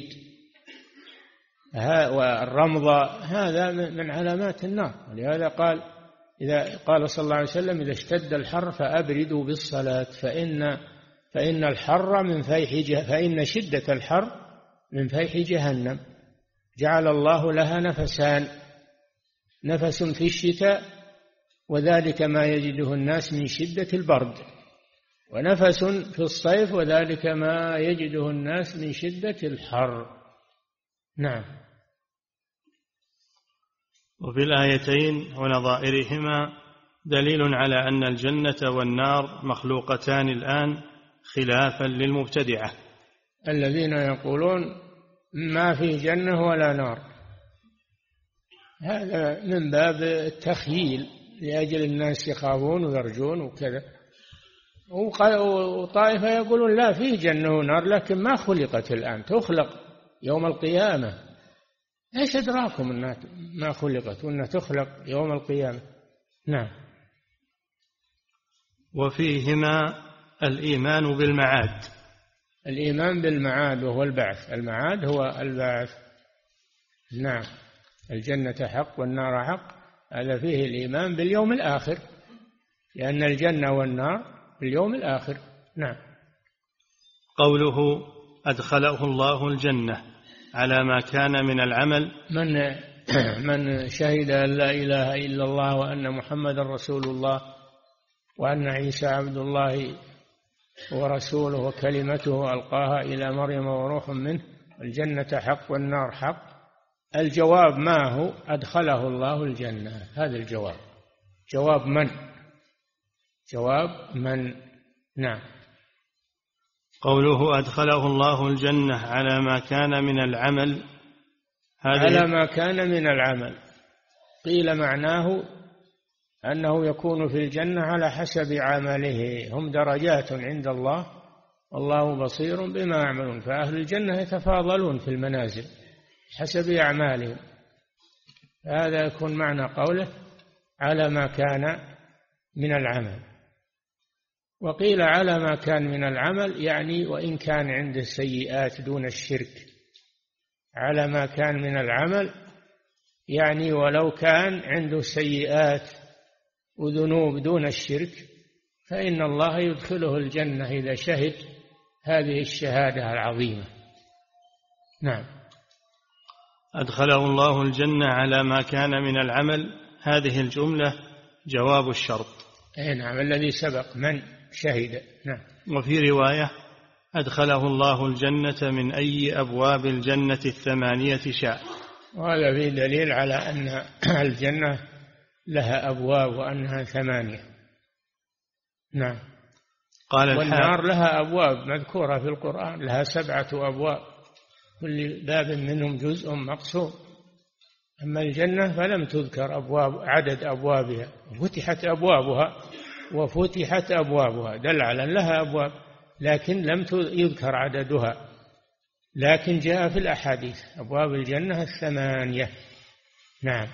والرمضة هذا من علامات النار. ولهذا قال صلى الله عليه وسلم: إذا اشتد الحر فأبردوا بالصلاة فإن الحر من فإن شدة الحر من فيح جهنم. جعل الله لها نفسان: نفس في الشتاء وذلك ما يجده الناس من شدة البرد، ونفس في الصيف وذلك ما يجده الناس من شدة الحر. نعم. وفي الآيتين ونظائرهما دليل على أن الجنة والنار مخلوقتان الآن، خلافا للمبتدعة الذين يقولون ما في جنة ولا نار. هذا من باب التخييل لأجل الناس يخافون ويرجون وكذا. وطائفة يقولون لا، فيه جنة ونار لكن ما خلقت الآن، تخلق يوم القيامة. ايش أدراكم أنها ما خلقت وأنها تخلق يوم القيامة؟ نعم. وفيهما الإيمان بالمعاد. الإيمان بالمعاد وهو البعث. المعاد هو البعث. نعم. الجنة حق والنار حق، هذا فيه الإيمان باليوم الآخر، لأن الجنة والنار باليوم الآخر. نعم. قوله أدخله الله الجنة على ما كان من العمل. من شهد أن لا إله إلا الله وأن محمد رسول الله وأن عيسى عبد الله ورسوله وكلمته ألقاها إلى مريم وروح منه، الجنة حق والنار حق. الجواب ما هو؟ أدخله الله الجنة. هذا الجواب. جواب من؟ جواب من؟ نعم. قوله أدخله الله الجنة على ما كان من العمل، على ما كان من العمل قيل معناه أنه يكون في الجنة على حسب عمله. هم درجات عند الله والله بصير بما يعملون، فأهل الجنة يتفاضلون في المنازل حسب أعمالهم. هذا يكون معنى قوله على ما كان من العمل. وقيل على ما كان من العمل يعني وإن كان عنده سيئات دون الشرك. على ما كان من العمل يعني ولو كان عنده سيئات وذنوب دون الشرك فإن الله يدخله الجنة إذا شهد هذه الشهادة العظيمة. نعم. أدخله الله الجنة على ما كان من العمل، هذه الجملة جواب الشرط. نعم، الذي سبق من شهد. نعم. وفي رواية أدخله الله الجنة من أي أبواب الجنة 8 شاء. وهذا فيه دليل على أن الجنة لها أبواب وأنها 8. نعم. والنار لها أبواب مذكورة في القرآن، لها 7 أبواب، كل باب منهم جزء مقسوم. أما الجنة فلم تذكر عدد أبوابها، وفتحت أبوابها دل على لها أبواب، لكن لم يذكر عددها، لكن جاء في الأحاديث أبواب الجنة 8. نعم.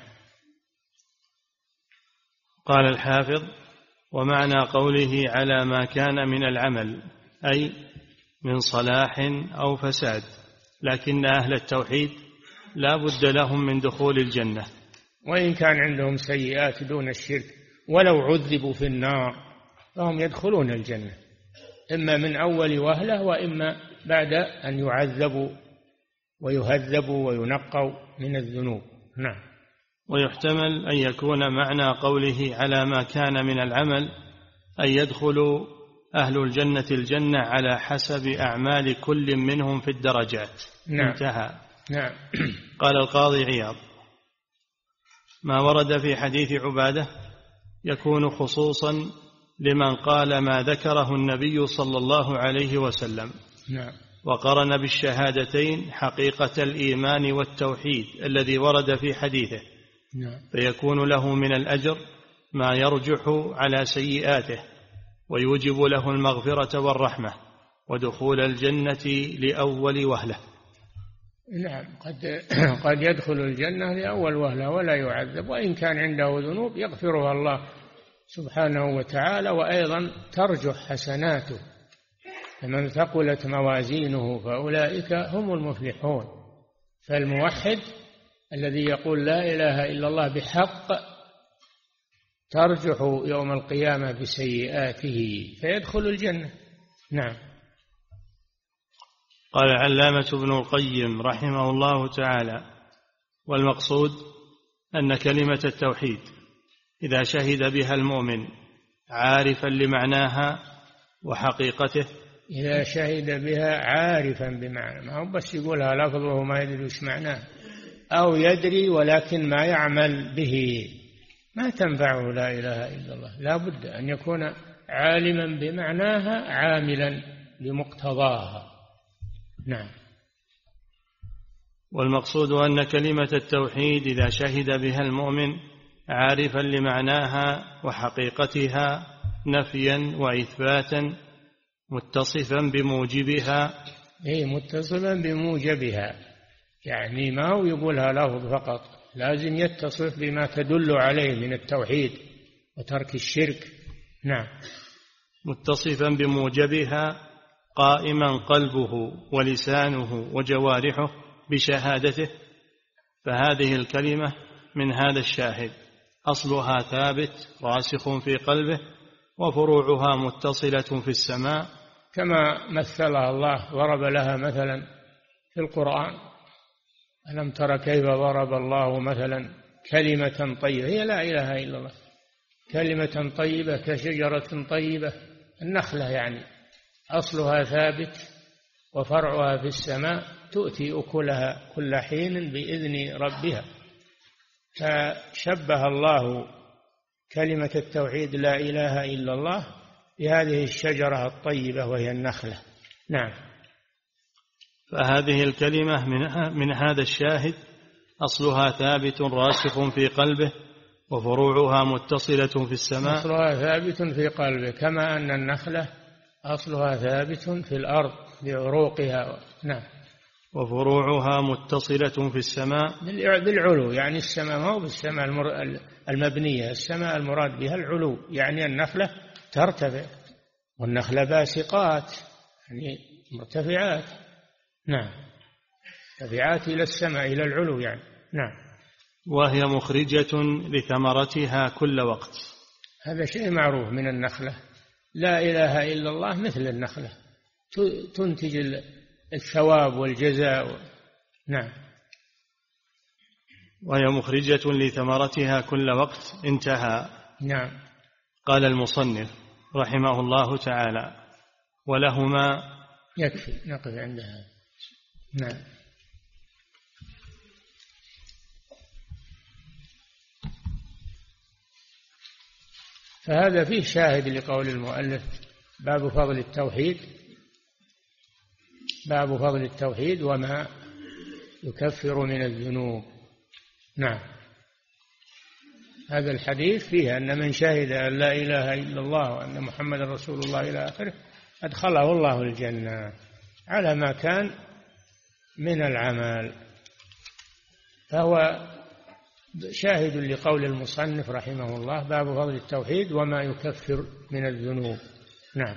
قال الحافظ: ومعنى قوله على ما كان من العمل أي من صلاح أو فساد، لكن أهل التوحيد لا بد لهم من دخول الجنة وإن كان عندهم سيئات دون الشرك، ولو عذبوا في النار فهم يدخلون الجنة، إما من أول وهلة وإما بعد أن يعذبوا ويهذبوا وينقوا من الذنوب. نعم. ويحتمل أن يكون معنى قوله على ما كان من العمل أن يدخل أهل الجنة الجنة على حسب أعمال كل منهم في الدرجات. نعم. انتهى. نعم. قال القاضي عياض: ما ورد في حديث عبادة يكون خصوصا لمن قال ما ذكره النبي صلى الله عليه وسلم. نعم. وقرن بالشهادتين حقيقة الإيمان والتوحيد الذي ورد في حديثه. نعم. فيكون له من الأجر ما يرجح على سيئاته ويوجب له المغفرة والرحمة ودخول الجنة لأول وهلة. نعم. قد يدخل الجنة لأول وهلة ولا يعذب، وإن كان عنده ذنوب يغفرها الله سبحانه وتعالى، وأيضا ترجح حسناته. فمن ثقلت موازينه فأولئك هم المفلحون. فالموحد الذي يقول لا إله إلا الله بحق ترجح يوم القيامة بسيئاته فيدخل الجنة. نعم. قال العلامة ابن القيم رحمه الله تعالى: والمقصود أن كلمة التوحيد إذا شهد بها المؤمن عارفا لمعناها وحقيقته، إذا شهد بها عارفا بمعنى، ما هو بس يقولها لفظه ما يدري وش معناه، أو يدري ولكن ما يعمل به، ما تنفعه لا إله إلا الله. لا بد أن يكون عالما بمعناها عاملا بمقتضاها. نعم. والمقصود أن كلمة التوحيد إذا شهد بها المؤمن عارفا لمعناها وحقيقتها نفيا وإثباتا متصفا بموجبها. متصفا بموجبها، يعني ما هو يقولها لفظ فقط، لازم يتصف بما تدل عليه من التوحيد وترك الشرك. نعم. متصفا بموجبها قائما قلبه ولسانه وجوارحه بشهادته. فهذه الكلمة من هذا الشاهد أصلها ثابت راسخ في قلبه، وفروعها متصلة في السماء، كما مثلها الله، ضرب لها مثلا في القرآن: ألم تر كيف ضرب الله مثلا كلمة طيبة، هي لا إله إلا الله، كلمة طيبة كشجرة طيبة، النخلة يعني أصلها ثابت وفرعها في السماء، تؤتي أكلها كل حين بإذن ربها. فشبه الله كلمة التوحيد لا إله إلا الله بهذه الشجرة الطيبة وهي النخلة. نعم. فهذه الكلمة من هذا الشاهد أصلها ثابت راسخ في قلبه، وفروعها متصلة في السماء. أصلها ثابت في قلبه، كما أن النخلة أصلها ثابت في الأرض بعروقها. نعم. وفروعها متصلة في السماء بالعلو، يعني السماء ما هو بالسماء المبنية، السماء المراد بها العلو، يعني النخلة ترتفع، والنخلة باسقات يعني مرتفعات. نعم. مرتفعات إلى السماء إلى العلو يعني. نعم. وهي مخرجة لثمرتها كل وقت. هذا شيء معروف من النخلة، لا إله إلا الله مثل النخلة تنتج الثواب والجزاء. نعم. وهي مخرجة لثمرتها كل وقت. انتهى. نعم. قال المصنف رحمه الله تعالى: ولهما. يكفي نقف عندها. نعم. فهذا فيه شاهد لقول المؤلف: باب فضل التوحيد، باب فضل التوحيد وما يكفر من الذنوب. نعم. هذا الحديث فيه أن من شهد أن لا إله إلا الله وأن محمد رسول الله إلى آخره أدخله الله الجنة على ما كان من العمل. فهو شاهد لقول المصنف رحمه الله: باب فضل التوحيد وما يكفر من الذنوب. نعم.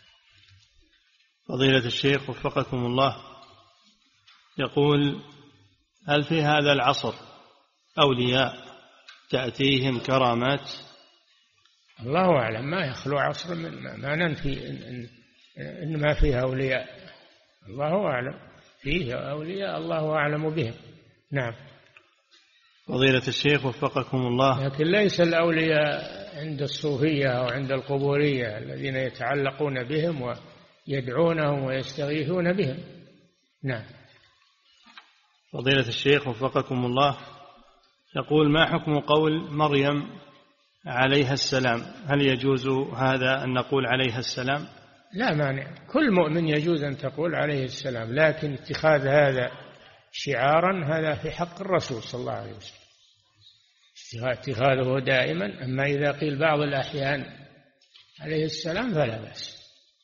فضيلة الشيخ وفقكم الله يقول: هل في هذا العصر أولياء تأتيهم كرامات؟ الله أعلم، ما يخلو عصر ما ننفي إن ما فيه أولياء، الله أعلم، فيه أولياء الله أعلم بهم. نعم. فضيلة الشيخ وفقكم الله، لكن ليس الأولياء عند الصوفية أو عند القبورية الذين يتعلقون بهم ويدعونهم ويستغيثون بهم. نعم. فضيلة الشيخ وفقكم الله، يقول: ما حكم قول مريم عليها السلام؟ هل يجوز هذا أن نقول عليها السلام؟ لا مانع، كل مؤمن يجوز أن تقول عليه السلام، لكن اتخاذ هذا شعارا هذا في حق الرسول صلى الله عليه وسلم، اتخاذه دائما. أما إذا قيل بعض الأحيان عليه السلام فلا بأس.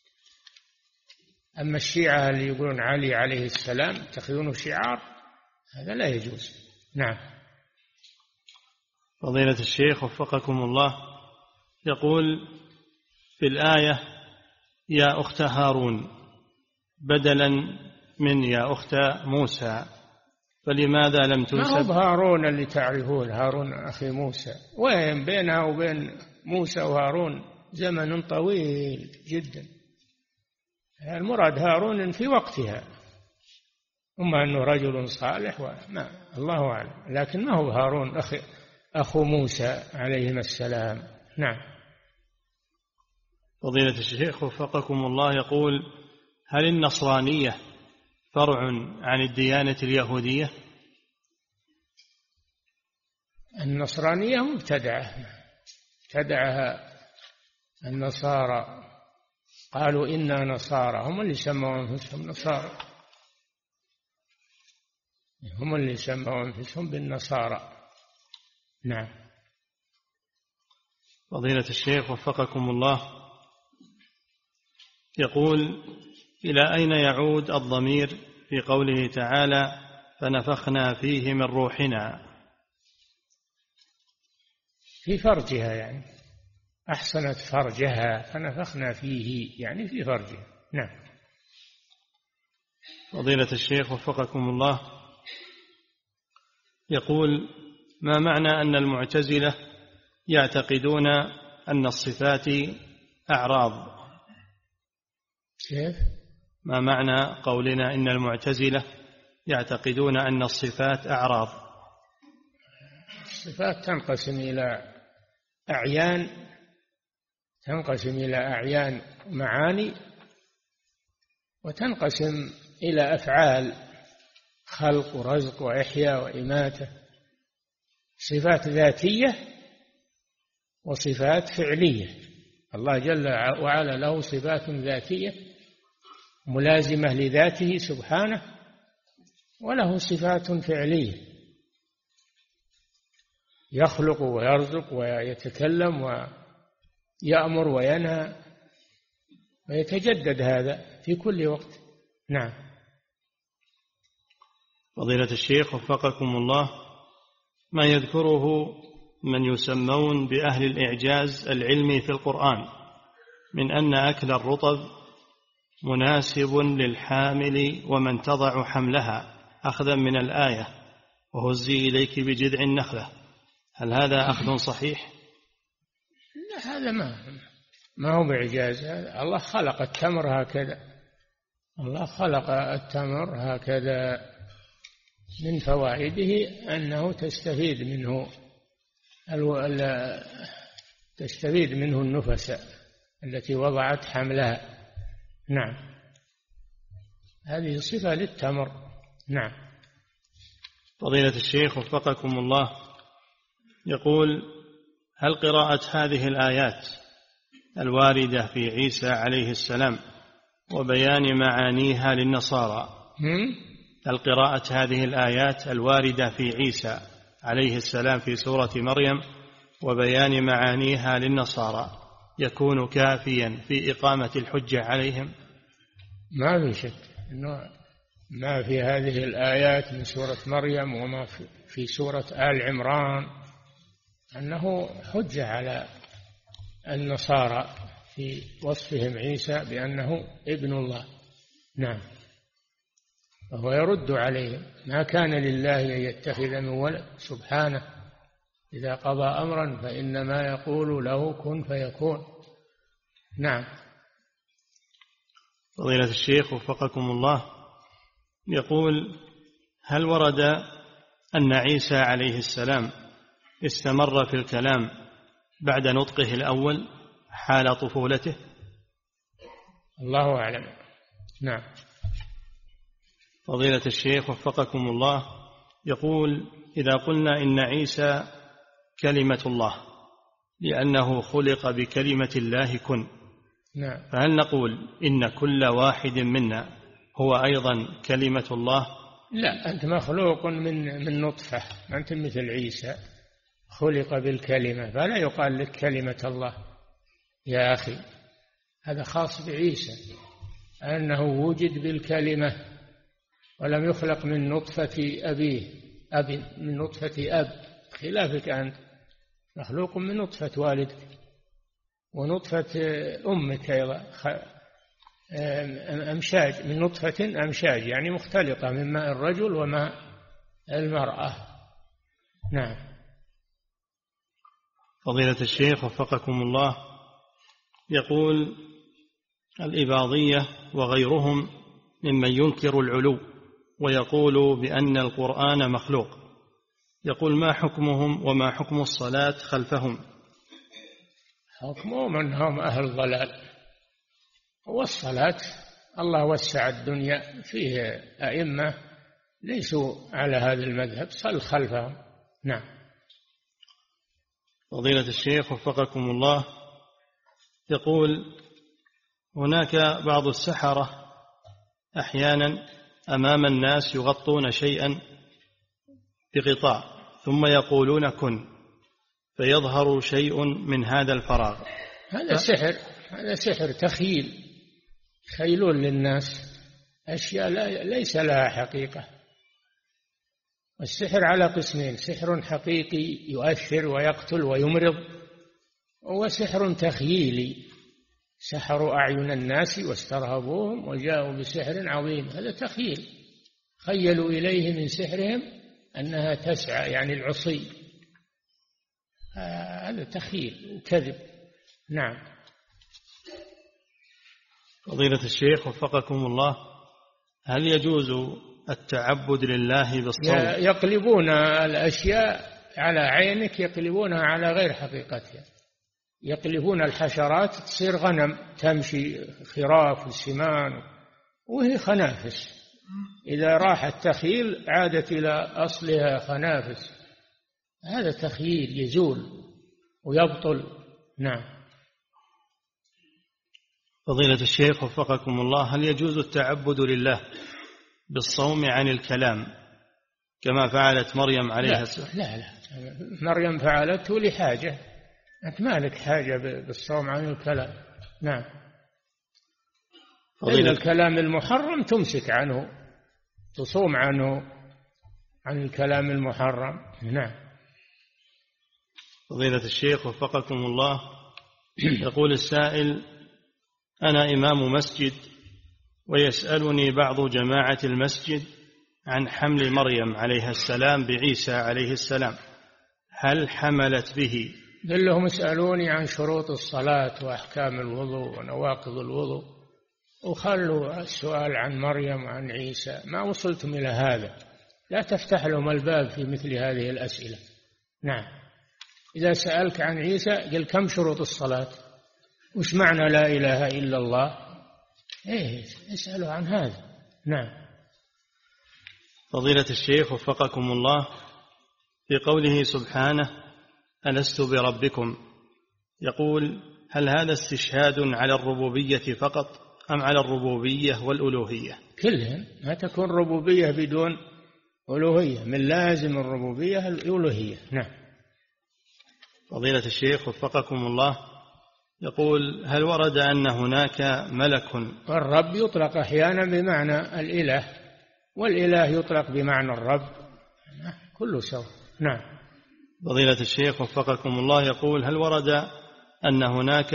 أما الشيعة اللي يقولون علي عليه السلام يتخذونه شعار، هذا لا يجوز. نعم. فضيلة الشيخ وفقكم الله، يقول في الآية: يا أخت هارون بدلا من يا أخت موسى، فلماذا لم تنسب؟ ما هو هارون اللي تعرفون، هارون أخي موسى، وين بينها وبين موسى وهارون زمن طويل جدا. المراد هارون في وقتها، أما أنه رجل صالح وما الله أعلم، لكن ما هو هارون أخو موسى عليهما السلام. نعم. فضيلة الشيخ وفقكم الله، يقول: هل النصرانية فرع عن الديانة اليهودية؟ النصرانية ابتدعها النصارى، قالوا إنا نصارى، هم اللي سموا أنفسهم نصارى، هم اللي سموا أنفسهم بالنصارى. نعم. فضيلة الشيخ وفقكم الله، يقول: إلى أين يعود الضمير في قوله تعالى: فنفخنا فيه من روحنا؟ في فرجها، يعني أحسنت فرجها، فنفخنا فيه يعني في فرجها. نعم. فضيلة الشيخ وفقكم الله، يقول: ما معنى أن المعتزلة يعتقدون أن الصفات أعراض؟ كيف؟ ما معنى قولنا إن المعتزلة يعتقدون أن الصفات أعراض؟ الصفات تنقسم إلى أعيان معاني، وتنقسم إلى أفعال خلق ورزق وإحياء وإماتة، صفات ذاتية وصفات فعلية. الله جل وعلا له صفات ذاتية ملازمة لذاته سبحانه، وله صفات فعلية، يخلق ويرزق ويتكلم ويأمر وينهى، ويتجدد هذا في كل وقت. نعم. فضيلة الشيخ وفقكم الله، ما يذكره من يسمون بأهل الإعجاز العلمي في القرآن من أن أكل الرطب مناسب للحامل ومن تضع حملها أخذا من الآية: وهزي إليك بجذع النخلة، هل هذا أخذ صحيح؟ لا، هذا ما هو بإعجاز. الله خلق التمر هكذا، الله خلق التمر هكذا، من فوائده أنه تستفيد منه النفس التي وضعت حملها. نعم. هذه صفة للتمر. نعم. فضيلة الشيخ وفقكم الله، يقول: هل قراءة هذه الآيات الواردة في عيسى عليه السلام وبيان معانيها للنصارى، هل قراءة هذه الآيات الواردة في عيسى عليه السلام في سورة مريم وبيان معانيها للنصارى يكون كافيا في إقامة الحجة عليهم؟ ما في شك أنه ما في هذه الآيات من سورة مريم وما في سورة آل عمران أنه حجة على النصارى في وصفهم عيسى بأنه ابن الله. نعم. وهو يرد عليهم: ما كان لله أن يتخذ من ولد، سبحانه، إذا قضى أمرا فإنما يقول له كن فيكون. نعم. فضيلة الشيخ وفقكم الله، يقول: هل ورد أن عيسى عليه السلام استمر في الكلام بعد نطقه الأول حال طفولته؟ الله أعلم. نعم. فضيلة الشيخ وفقكم الله، يقول: إذا قلنا إن عيسى كلمة الله لأنه خلق بكلمة الله كن، نعم، فهل نقول إن كل واحد منا هو أيضا كلمة الله؟ لا، أنت مخلوق من نطفة، ما أنت مثل عيسى خلق بالكلمة، فلا يقال لك كلمة الله يا أخي، هذا خاص بعيسى أنه وجد بالكلمة ولم يخلق من نطفة أبيه، من نطفة أب، خلافك أنت مخلوق من نطفة والدك ونطفة أمك أيضا، أمشاج، من نطفة أمشاج يعني مختلطة من ماء الرجل وماء المرأة. نعم. فضيلة الشيخ وفقكم الله، يقول: الإباضية وغيرهم ممن ينكر العلو ويقول بأن القرآن مخلوق، يقول: ما حكمهم وما حكم الصلاة خلفهم؟ حكمهم أنهم أهل ضلال، والصلاة الله وسع الدنيا فيه أئمة ليسوا على هذا المذهب، صل خلفهم. نعم. فضيلة الشيخ وفقكم الله، يقول: هناك بعض السحرة أحيانا أمام الناس يغطون شيئا بغطاء ثم يقولون كن، فيظهر شيء من هذا الفراغ. هذا سحر، هذا سحر تخيل، يخيلون للناس أشياء ليس لها حقيقة. السحر على قسمين: سحر حقيقي يؤثر ويقتل ويمرض، وسحر تخييلي، سحروا أعين الناس واسترهبوهم وجاءوا بسحر عظيم، هذا تخيل، خيلوا إليه من سحرهم أنها تسعى، يعني العصي، هذا تخيل وكذب. نعم. فضيلة الشيخ وفقكم الله، هل يجوز التعبد لله بالصوم؟ يقلبون الأشياء على عينك، يقلبونها على غير حقيقتها، يقلبون الحشرات تصير غنم تمشي، خراف وسمان وهي خنافس، إذا راح التخيل عادت إلى أصلها خنافس، هذا تخيل يزول ويبطل. نعم. فضيلة الشيخ وفقكم الله، هل يجوز التعبد لله بالصوم عن الكلام كما فعلت مريم عليها السلام؟ لا، مريم فعلته لحاجة، أنت ما لك حاجة بالصوم عن الكلام. نعم. إلا الكلام المحرم تمسك عنه، تصوم عنه، عن الكلام المحرم. نعم. فضيلة الشيخ وفقكم الله، يقول السائل: أنا إمام مسجد ويسألني بعض جماعة المسجد عن حمل مريم عليها السلام بعيسى عليه السلام، هل حملت به؟ قل لهم اسألوني عن شروط الصلاة وأحكام الوضوء ونواقض الوضوء، وخلوا السؤال عن مريم وعن عيسى، ما وصلتم إلى هذا، لا تفتح لهم الباب في مثل هذه الأسئلة. نعم. إذا سألك عن عيسى قل كم شروط الصلاة، وش معنى لا إله إلا الله، اسألوا عن هذا. نعم. فضيلة الشيخ وفقكم الله، في قوله سبحانه: ألست بربكم، يقول: هل هذا استشهاد على الربوبية فقط أم على الربوبية والألوهية؟ كلهم، ما تكون ربوبية بدون ألوهية، من لازم الربوبية الألوهية. نعم. فضيلة الشيخ وفقكم الله، يقول: هل ورد أن هناك ملك؟ الرب يطلق أحيانا بمعنى الإله، والإله يطلق بمعنى الرب، كله سوا. نعم. فضيلة الشيخ وفقكم الله، يقول: هل ورد أن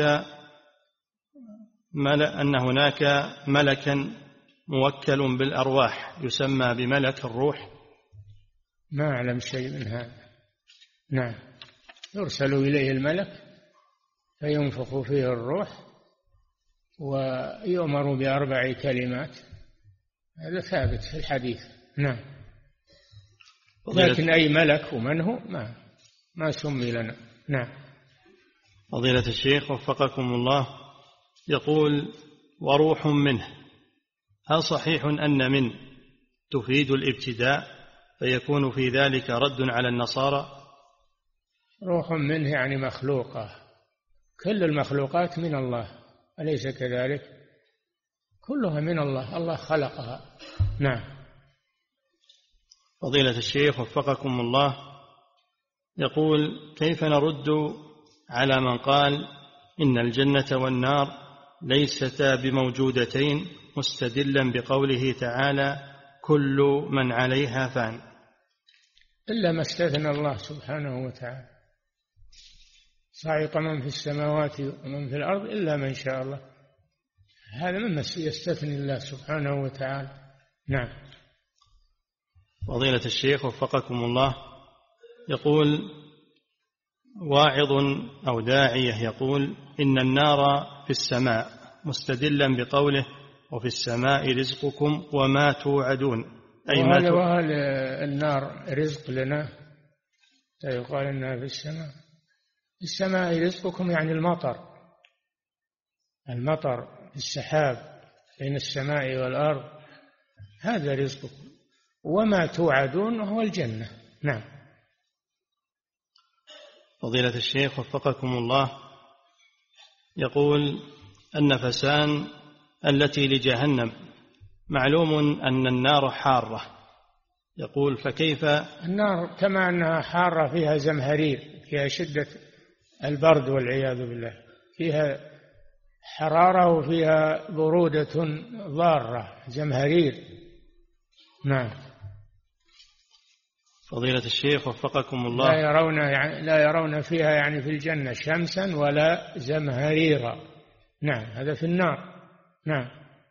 هناك ملكا موكل بالأرواح يسمى بملك الروح؟ ما أعلم شيء من هذا. نعم. يرسل إليه الملك فينفخ فيه الروح ويؤمر بأربع كلمات، هذا ثابت في الحديث. نعم. لكن أي ملك ومن هو ما سمي لنا. نعم. فضيلة الشيخ وفقكم الله، يقول: وروح منه، هل صحيح أن من تفيد الابتداء فيكون في ذلك رد على النصارى؟ روح منه يعني مخلوقة، كل المخلوقات من الله، أليس كذلك؟ كلها من الله، الله خلقها. نعم. فضيلة الشيخ وفقكم الله، يقول: كيف نرد على من قال إن الجنة والنار ليستا بموجودتين، مستدلا بقوله تعالى: كل من عليها فان؟ إلا ما استثنى الله سبحانه وتعالى، صعق من في السماوات ومن في الأرض إلا من شاء الله، هذا مما يستثني الله سبحانه وتعالى. نعم. فضيلة الشيخ وفقكم الله، يقول واعظ أو داعية يقول إن النار في السماء، مستدلا بقوله: وفي السماء رزقكم وما توعدون، أي وهل النار رزق لنا؟ يقال إنها في السماء. في السماء رزقكم يعني المطر السحاب بين السماء والأرض، هذا رزقكم، وما توعدون هو الجنة. نعم. فضيلة الشيخ وفقكم الله، يقول: النفسان التي لجهنم معلوم أن النار حارة، يقول فكيف؟ النار كما أنها حارة فيها زمهرير، فيها شدة البرد والعياذ بالله، فيها حرارة وفيها برودة ضارة، زمهرير. نعم. فضيلة الشيخ وفقكم الله، لا يرون فيها يعني في الجنة شمسا ولا زمهريرا. نعم، هذا في النار. نعم.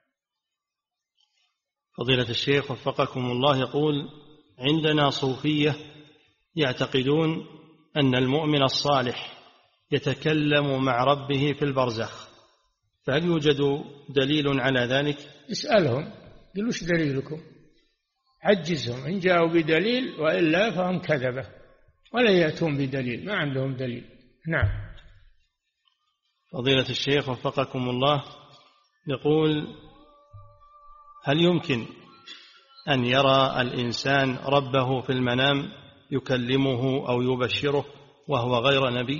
فضيلة الشيخ وفقكم الله، يقول: عندنا صوفية يعتقدون أن المؤمن الصالح يتكلم مع ربه في البرزخ، فهل يوجد دليل على ذلك؟ اسألهم، قل وش دليلكم؟ عجزهم، إن جاءوا بدليل، وإلا فهم كذبة ولا يأتون بدليل، ما عندهم دليل. نعم. فضيلة الشيخ وفقكم الله، يقول: هل يمكن أن يرى الإنسان ربه في المنام يكلمه أو يبشره وهو غير نبي؟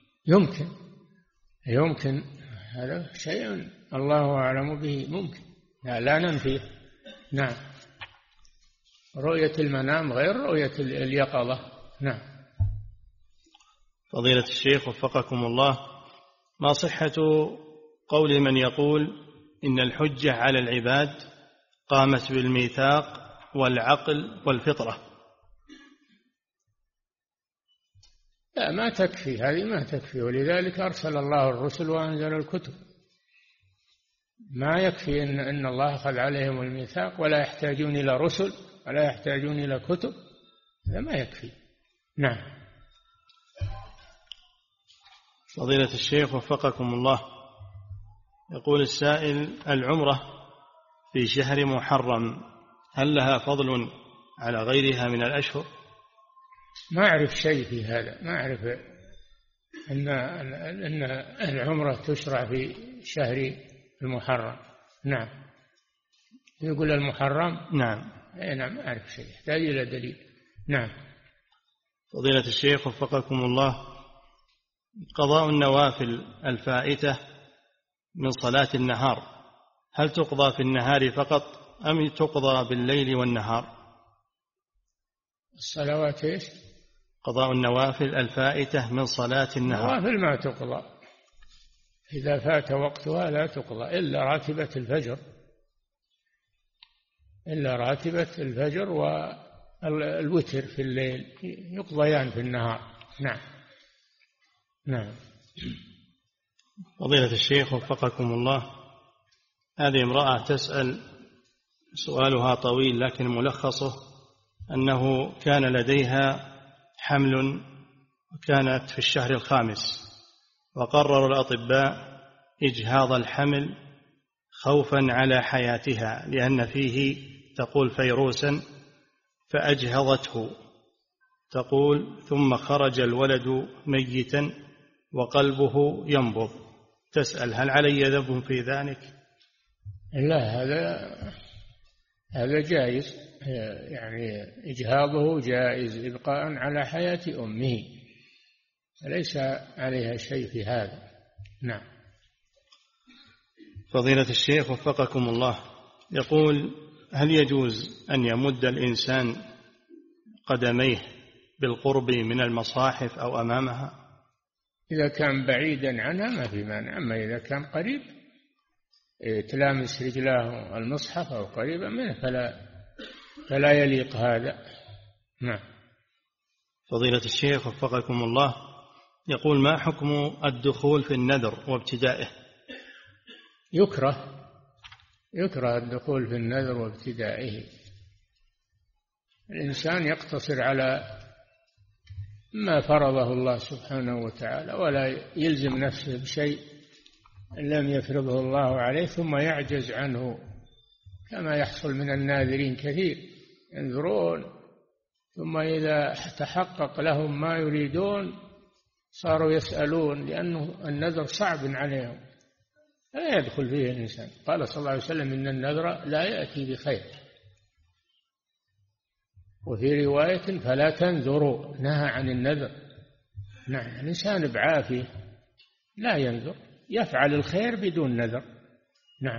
يمكن، هذا شيء الله أعلم به، ممكن، لا ننفيه. نعم. رؤية المنام غير رؤية اليقظة. نعم. فضيلة الشيخ وفقكم الله، ما صحة قول من يقول إن الحجة على العباد قامت بالميثاق والعقل والفطرة؟ لا، ما تكفي، هذه ما تكفي، ولذلك أرسل الله الرسل وأنزل الكتب. ما يكفي إن الله أخذ عليهم الميثاق ولا يحتاجون إلى رسل ولا يحتاجون إلى كتب، هذا ما يكفي. نعم. فضيلة الشيخ وفقكم الله، يقول السائل: العمرة في شهر محرم هل لها فضل على غيرها من الأشهر؟ ما أعرف شيء في هذا، ما أعرف أن العمرة تشرع في شهر المحرم. نعم. يقول المحرم. نعم. نعم، ما أعرف شيء، يحتاج إلى دليل. نعم. فضيلة الشيخ وفقكم الله، قضاء النوافل الفائتة من صلاة النهار هل تقضى في النهار فقط أم تقضى بالليل والنهار؟ الصلوات إيش؟ قضاء النوافل الفائتة من صلاة النهار. النوافل ما تقضى، إذا فات وقتها لا تقضى إلا راتبة الفجر والوتر في الليل، يقضيان في النهار. نعم. نعم. فضيلة الشيخ وفقكم الله، هذه امرأة تسأل، سؤالها طويل لكن ملخصه أنه كان لديها حمل وكانت في الشهر الخامس، وقرر الأطباء إجهاض الحمل خوفا على حياتها لأن فيه تقول فيروسا، فأجهضته تقول، ثم خرج الولد ميتا وقلبه ينبض. تسأل هل علي ذنب في ذلك؟ لا، هذا جائز، يعني إجهاضه جائز إبقاء على حياة أمه، ليس عليها شيء في هذا. نعم. فضيلة الشيخ وفقكم الله، يقول: هل يجوز أن يمد الإنسان قدميه بالقرب من المصاحف أو أمامها؟ إذا كان بعيدا عنها ما في مانع، أما إذا كان قريب تلامس رجلاه المصحف أو قريبا منه فلا يليق هذا. نعم. فضيلة الشيخ وفقكم الله، يقول: ما حكم الدخول في النذر وابتدائه؟ يكره الدخول في النذر وابتدائه. الإنسان يقتصر على ما فرضه الله سبحانه وتعالى، ولا يلزم نفسه بشيء لم يفرضه الله عليه ثم يعجز عنه، كما يحصل من الناذرين كثير، ينذرون ثم إذا تحقق لهم ما يريدون صاروا يسألون، لأنه النذر صعب عليهم، لا يدخل فيه الإنسان. قال صلى الله عليه وسلم: إن النذر لا يأتي بخير. وفي رواية: فلا تنذروا، نهى عن النذر. نعم، الإنسان بعافية لا ينذر، يفعل الخير بدون نذر. نعم.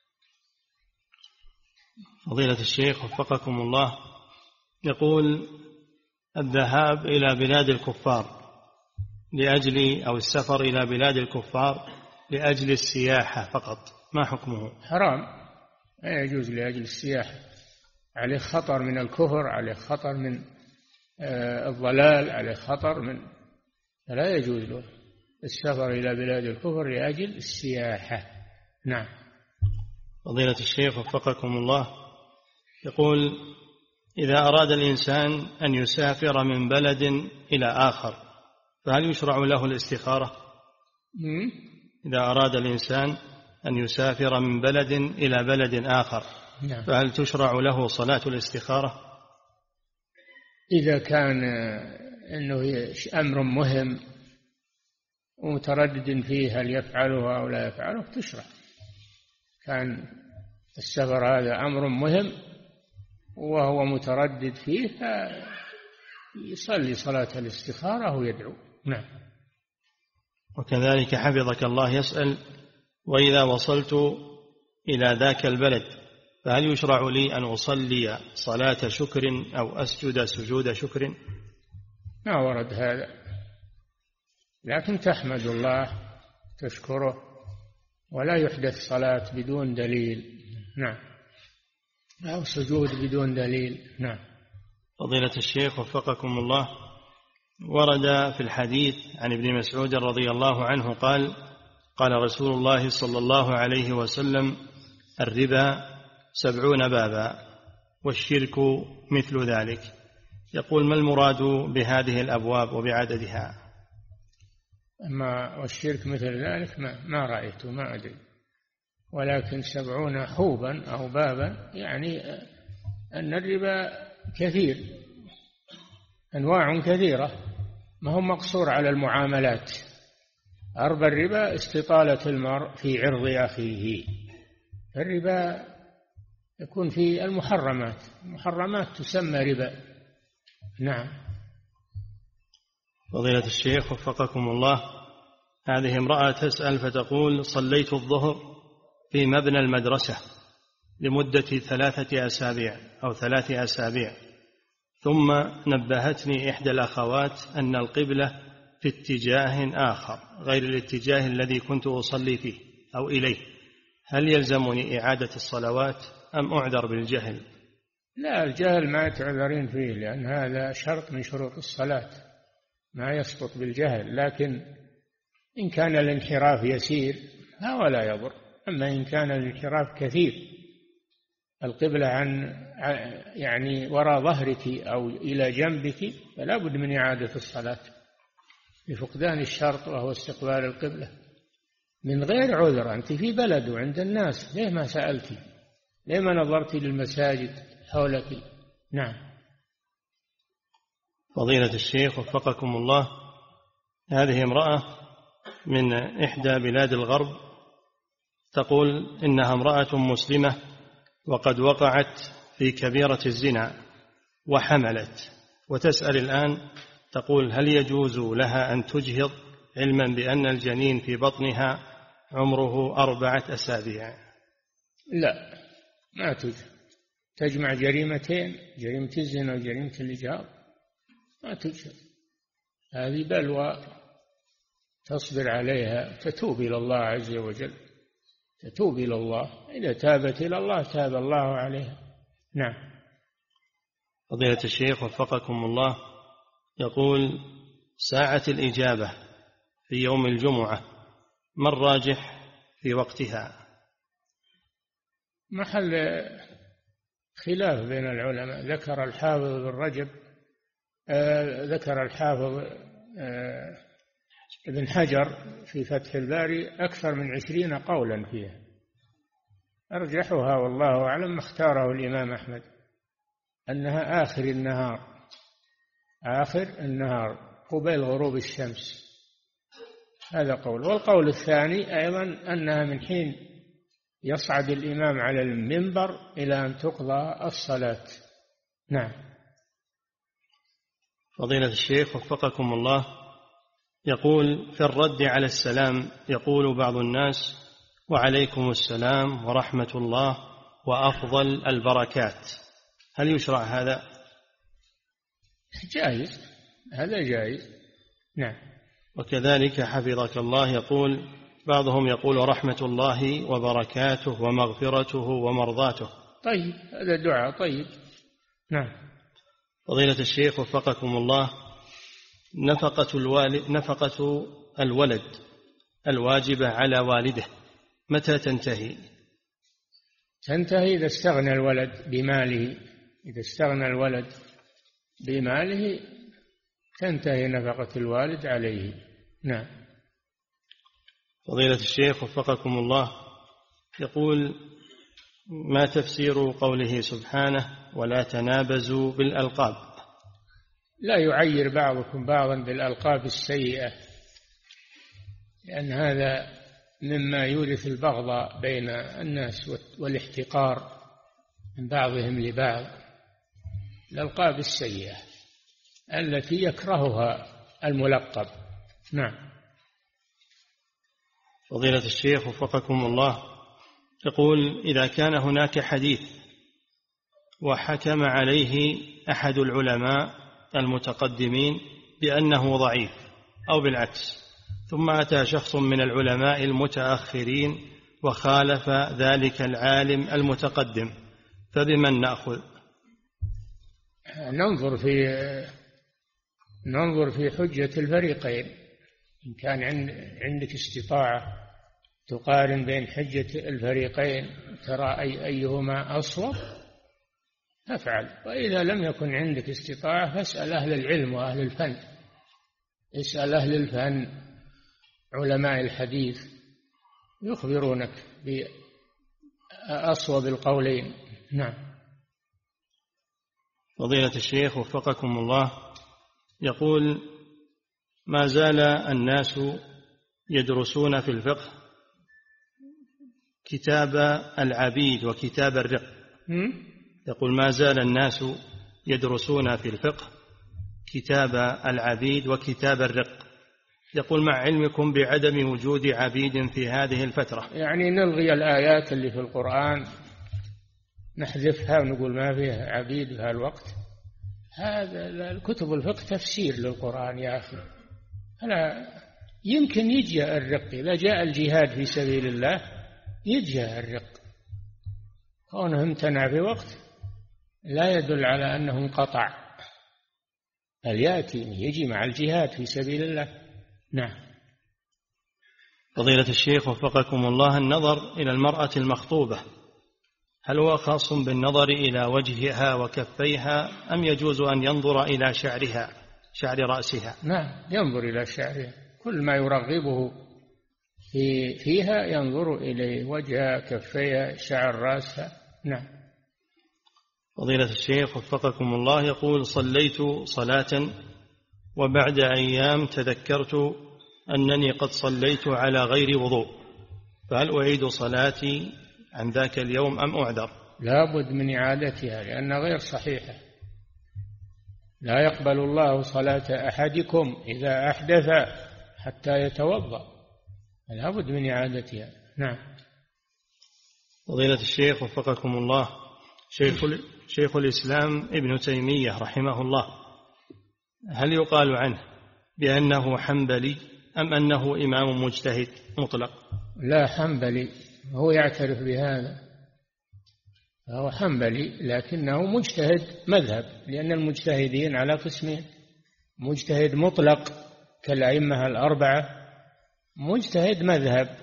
فضيلة الشيخ وفقكم الله، يقول: الذهاب إلى بلاد الكفار أو السفر إلى بلاد الكفار لأجل السياحة فقط، ما حكمه؟ حرام، لا يجوز لأجل السياحة، عليه خطر من الكفر، عليه خطر من الضلال، عليه خطر من، لا يجوز له السفر إلى بلاد الكفر لأجل السياحة. نعم. فضيلة الشيخ وفقكم الله، يقول: إذا أراد الإنسان أن يسافر من بلد إلى آخر فهل يشرع له الاستخارة؟ إذا أراد الإنسان أن يسافر من بلد إلى بلد آخر فهل تشرع له صلاة الاستخارة؟ إذا كان أنه أمر مهم ومتردد فيه هل يفعله أو لا يفعله تشرع. كان السفر هذا أمر مهم وهو متردد فيه يصلي صلاة الاستخارة ويدعو. نعم. وكذلك حفظك الله يسأل: وإذا وصلت إلى ذاك البلد فهل يشرع لي أن أصلي صلاة شكر أو أسجد سجود شكر؟ ما ورد هذا، لكن تحمد الله تشكره، ولا يحدث صلاة بدون دليل. نعم. أو سجود بدون دليل. نعم. فضيلة الشيخ وفقكم الله، ورد في الحديث عن ابن مسعود رضي الله عنه قال: قال رسول الله صلى الله عليه وسلم: الربا 70 بابا والشرك مثل ذلك. يقول: ما المراد بهذه الأبواب وبعددها؟ أما والشرك مثل ذلك ما رأيته، ما أدري، ولكن 70 حوبا أو بابا يعني أن الربا كثير، أنواع كثيرة، ما هو مقصور على المعاملات. أربى الربا استطالة المرء في عرض أخيه. الربا يكون في المحرمات تسمى ربا. نعم. فضيلة الشيخ وفقكم الله، هذه امرأة تسأل فتقول: صليت الظهر في مبنى المدرسة لمدة 3 أسابيع أو 3 أسابيع، ثم نبهتني إحدى الأخوات أن القبلة في اتجاه آخر غير الاتجاه الذي كنت أصلي فيه أو إليه، هل يلزمني إعادة الصلوات أم أعذر بالجهل؟ لا، الجهل ما تعذرين فيه، لأن هذا شرط من شروط الصلاة، ما يسقط بالجهل. لكن إن كان الانحراف يسير فلا يضر، أما إن كان الانحراف كثير، القبلة يعني وراء ظهرك أو إلى جنبك، فلا بد من إعادة الصلاة لفقدان الشرط وهو استقبال القبلة من غير عذر. أنت في بلد وعند الناس، ليه ما سألتي؟ ليه ما نظرتي للمساجد حولك؟ نعم. فضيلة الشيخ وفقكم الله، هذه امرأة من إحدى بلاد الغرب تقول إنها امرأة مسلمة وقد وقعت في كبيرة الزنا وحملت، وتسأل الآن تقول: هل يجوز لها أن تجهض علما بأن الجنين في بطنها عمره 4 أسابيع؟ لا، ما تجهض. تجمع جريمتين، جريمة الزنا وجريمة الإجهاض، ما تجهض. هذه بلوى تصبر عليها، تتوب إلى الله عز وجل، تتوب إلى الله. إذا تابت إلى الله تاب الله عليها. نعم. فضيلة الشيخ وفقكم الله، يقول: ساعة الإجابة في يوم الجمعة ما الراجح في وقتها؟ محل خلاف بين العلماء. ذكر الحافظ بن رجب، ذكر الحافظ ابن حجر في فتح الباري أكثر من 20 قولا فيها. أرجحها والله أعلم ما اختاره الإمام أحمد أنها آخر النهار، آخر النهار قبيل غروب الشمس، هذا قول. والقول الثاني أيضا أنها من حين يصعد الإمام على المنبر إلى أن تقضى الصلاة. نعم. فضيلة الشيخ وفقكم الله، يقول: في الرد على السلام يقول بعض الناس: وعليكم السلام ورحمة الله وأفضل البركات، هل يشرع هذا؟ جائز، هذا جائز. نعم. وكذلك حفظك الله يقول بعضهم يقول: رحمة الله وبركاته ومغفرته ومرضاته. طيب، هذا دعاء طيب. نعم. فضيلة الشيخ وفقكم الله، نفقة الولد الواجبة على والده متى تنتهي؟ تنتهي إذا استغنى الولد بماله. إذا استغنى الولد بماله تنتهي نفقة الوالد عليه. نعم. فضيلة الشيخ وفقكم الله، يقول: ما تفسير قوله سبحانه: ولا تنابزوا بالألقاب؟ لا يعير بعضكم بعضا بالألقاب السيئة، لأن هذا مما يورث البغضاء بين الناس والاحتقار من بعضهم لبعض. الألقاب السيئة التي يكرهها الملقب. نعم. فضيلة الشيخ وفقكم الله، يقول: إذا كان هناك حديث وحكم عليه أحد العلماء المتقدمين بأنه ضعيف أو بالعكس، ثم أتى شخص من العلماء المتأخرين وخالف ذلك العالم المتقدم، فبمن نأخذ؟ ننظر في حجة الفريقين. إن كان عندك استطاعة تقارن بين حجة الفريقين ترى أيهما أصوب فافعل، وإذا لم يكن عندك استطاعة فاسأل أهل العلم وأهل الفن. اسأل أهل الفن علماء الحديث يخبرونك بأصوب القولين. نعم. فضيلة الشيخ وفقكم الله، يقول: ما زال الناس يدرسون في الفقه كتاب العبيد وكتاب الرق. يقول: ما زال الناس يدرسون في الفقه كتاب العبيد وكتاب الرق. يقول: مع علمكم بعدم وجود عبيد في هذه الفترة. يعني نلغي الآيات اللي في القرآن نحذفها ونقول ما فيها عبيد في هالوقت. هذا الكتب الفقه تفسير للقرآن يا أخي. أنا يمكن يجي الرق إذا جاء الجهاد في سبيل الله، يجي الرق. كونه امتنع في وقت لا يدل على أنه انقطع، بل يأتي يجي مع الجهاد في سبيل الله. نعم. فضيلة الشيخ وفقكم الله، النظر إلى المرأة المخطوبة هل هو خاص بالنظر إلى وجهها وكفيها أم يجوز أن ينظر إلى شعرها، شعر رأسها؟ نعم، ينظر إلى شعرها، كل ما يرغبه فيها ينظر إليه، وجهها كفيها شعر رأسها. نعم. فضيلة الشيخ وفقكم الله، يقول: صليت صلاة وبعد أيام تذكرت أنني قد صليت على غير وضوء، فهل أعيد صلاتي عن ذاك اليوم أم أعذر؟ لا بد من إعادتها لأنها غير صحيحة. لا يقبل الله صلاة أحدكم إذا أحدث حتى يتوضأ، لا بد من إعادتها. نعم. فضيلة الشيخ وفقكم الله، شيخ الإسلام ابن تيمية رحمه الله هل يقال عنه بأنه حنبلي أم أنه إمام مجتهد مطلق؟ لا، حنبلي، هو يعترف بهذا، هو حنبلي لكنه مجتهد مذهب، لأن المجتهدين على قسمين: مجتهد مطلق كالأئمة الأربعة، مجتهد مذهب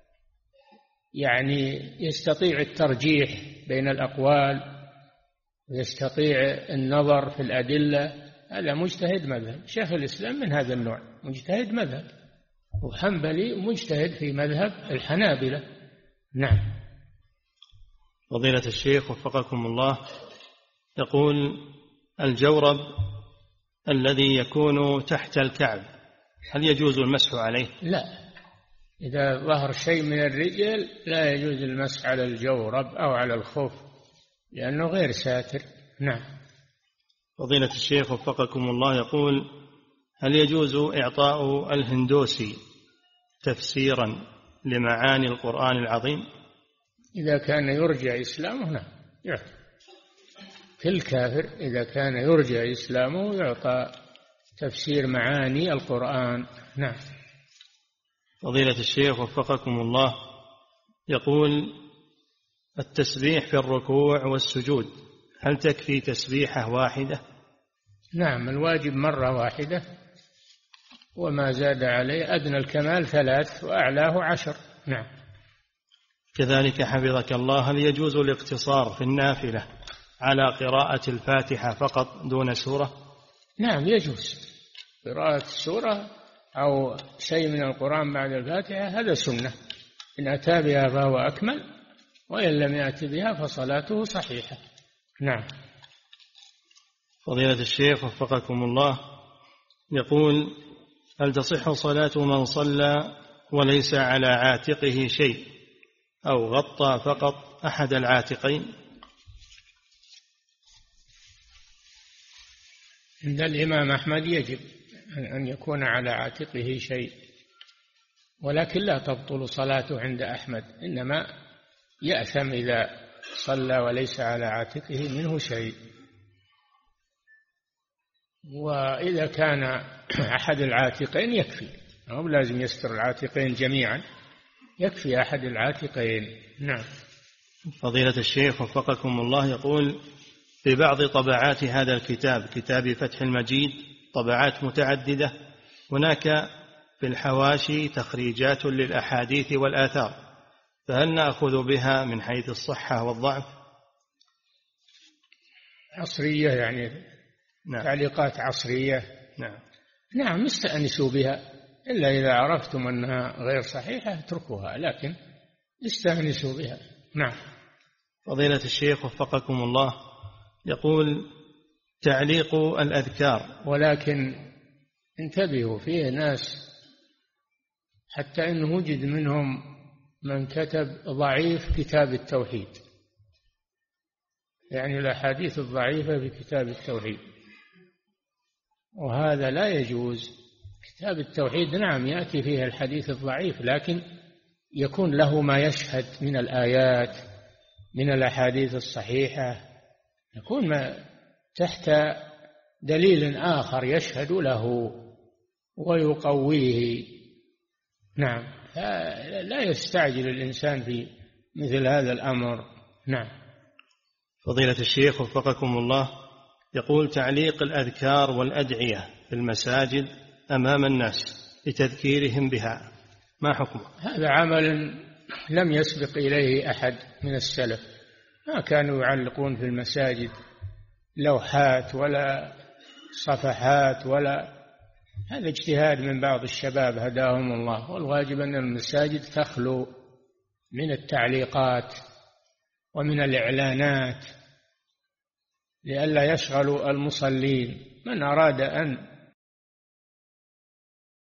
يعني يستطيع الترجيح بين الأقوال ويستطيع النظر في الأدلة، هذا مجتهد مذهب. شيخ الإسلام من هذا النوع، مجتهد مذهب، وحنبلي مجتهد في مذهب الحنابلة. نعم. فضيلة الشيخ وفقكم الله، يقول: الجورب الذي يكون تحت الكعب هل يجوز المسح عليه؟ لا، إذا ظهر شيء من الرجل لا يجوز المسح على الجورب أو على الخف لأنه غير ساتر. نعم. فضيلة الشيخ وفقكم الله، يقول: هل يجوز إعطاء الهندوسي تفسيرا لمعاني القرآن العظيم؟ إذا كان يرجى إسلامه نعم يعطى. كل كافر إذا كان يرجى إسلامه يعطى تفسير معاني القرآن. نعم. فضيلة الشيخ وفقكم الله، يقول: التسبيح في الركوع والسجود هل تكفي تسبيحة واحدة؟ نعم، الواجب مرة واحدة، وما زاد عليه أدنى الكمال 3 وأعلاه 10. نعم. كذلك حفظك الله، هل يجوز الاقتصار في النافلة على قراءة الفاتحة فقط دون سورة؟ نعم يجوز قراءة السورة أو شيء من القرآن بعد الفاتحة، هذا سنة، إن أتى بها فهو أكمل، وإن لم يأت بها فصلاته صحيحة. نعم. فضيلة الشيخ وفقكم الله، يقول: هل تصح صلاة من صلى وليس على عاتقه شيء أو غطى فقط أحد العاتقين؟ عند الإمام أحمد يجب أن يكون على عاتقه شيء، ولكن لا تبطل صلاته عند أحمد، إنما يأثم إذا صلى وليس على عاتقه منه شيء. وإذا كان أحد العاتقين يكفي، هم لازم يستر العاتقين جميعا، يكفي أحد العاتقين. نعم. فضيلة الشيخ وفقكم الله، يقول: في بعض طبعات هذا الكتاب، كتاب فتح المجيد، طبعات متعددة، هناك في الحواشي تخريجات للأحاديث والآثار، فهل نأخذ بها من حيث الصحة والضعف؟ عصرية يعني. نعم. تعليقات عصرية. نعم. نعم، استأنسوا بها، إلا إذا عرفتم أنها غير صحيحة اتركوها، لكن استأنسوا بها. نعم. فضيلة الشيخ وفقكم الله، يقول: تعليق الأذكار، ولكن انتبهوا، فيه ناس حتى إنه وجد منهم من كتب ضعيف كتاب التوحيد، يعني الأحاديث الضعيفة في كتاب التوحيد، وهذا لا يجوز. كتاب التوحيد نعم يأتي فيه الحديث الضعيف، لكن يكون له ما يشهد من الآيات، من الأحاديث الصحيحة، يكون ما تحت دليل آخر يشهد له ويقويه. نعم. لا يستعجل الإنسان في مثل هذا الأمر. نعم. فضيلة الشيخ وفقكم الله، يقول: تعليق الأذكار والأدعية في المساجد أمام الناس لتذكيرهم بها، ما حكمه؟ هذا عمل لم يسبق إليه أحد من السلف، ما كانوا يعلقون في المساجد لوحات ولا صفحات، ولا هذا اجتهاد من بعض الشباب هداهم الله، والواجب أن المساجد تخلو من التعليقات ومن الإعلانات لئلا يشغلوا المصلين. من أراد أن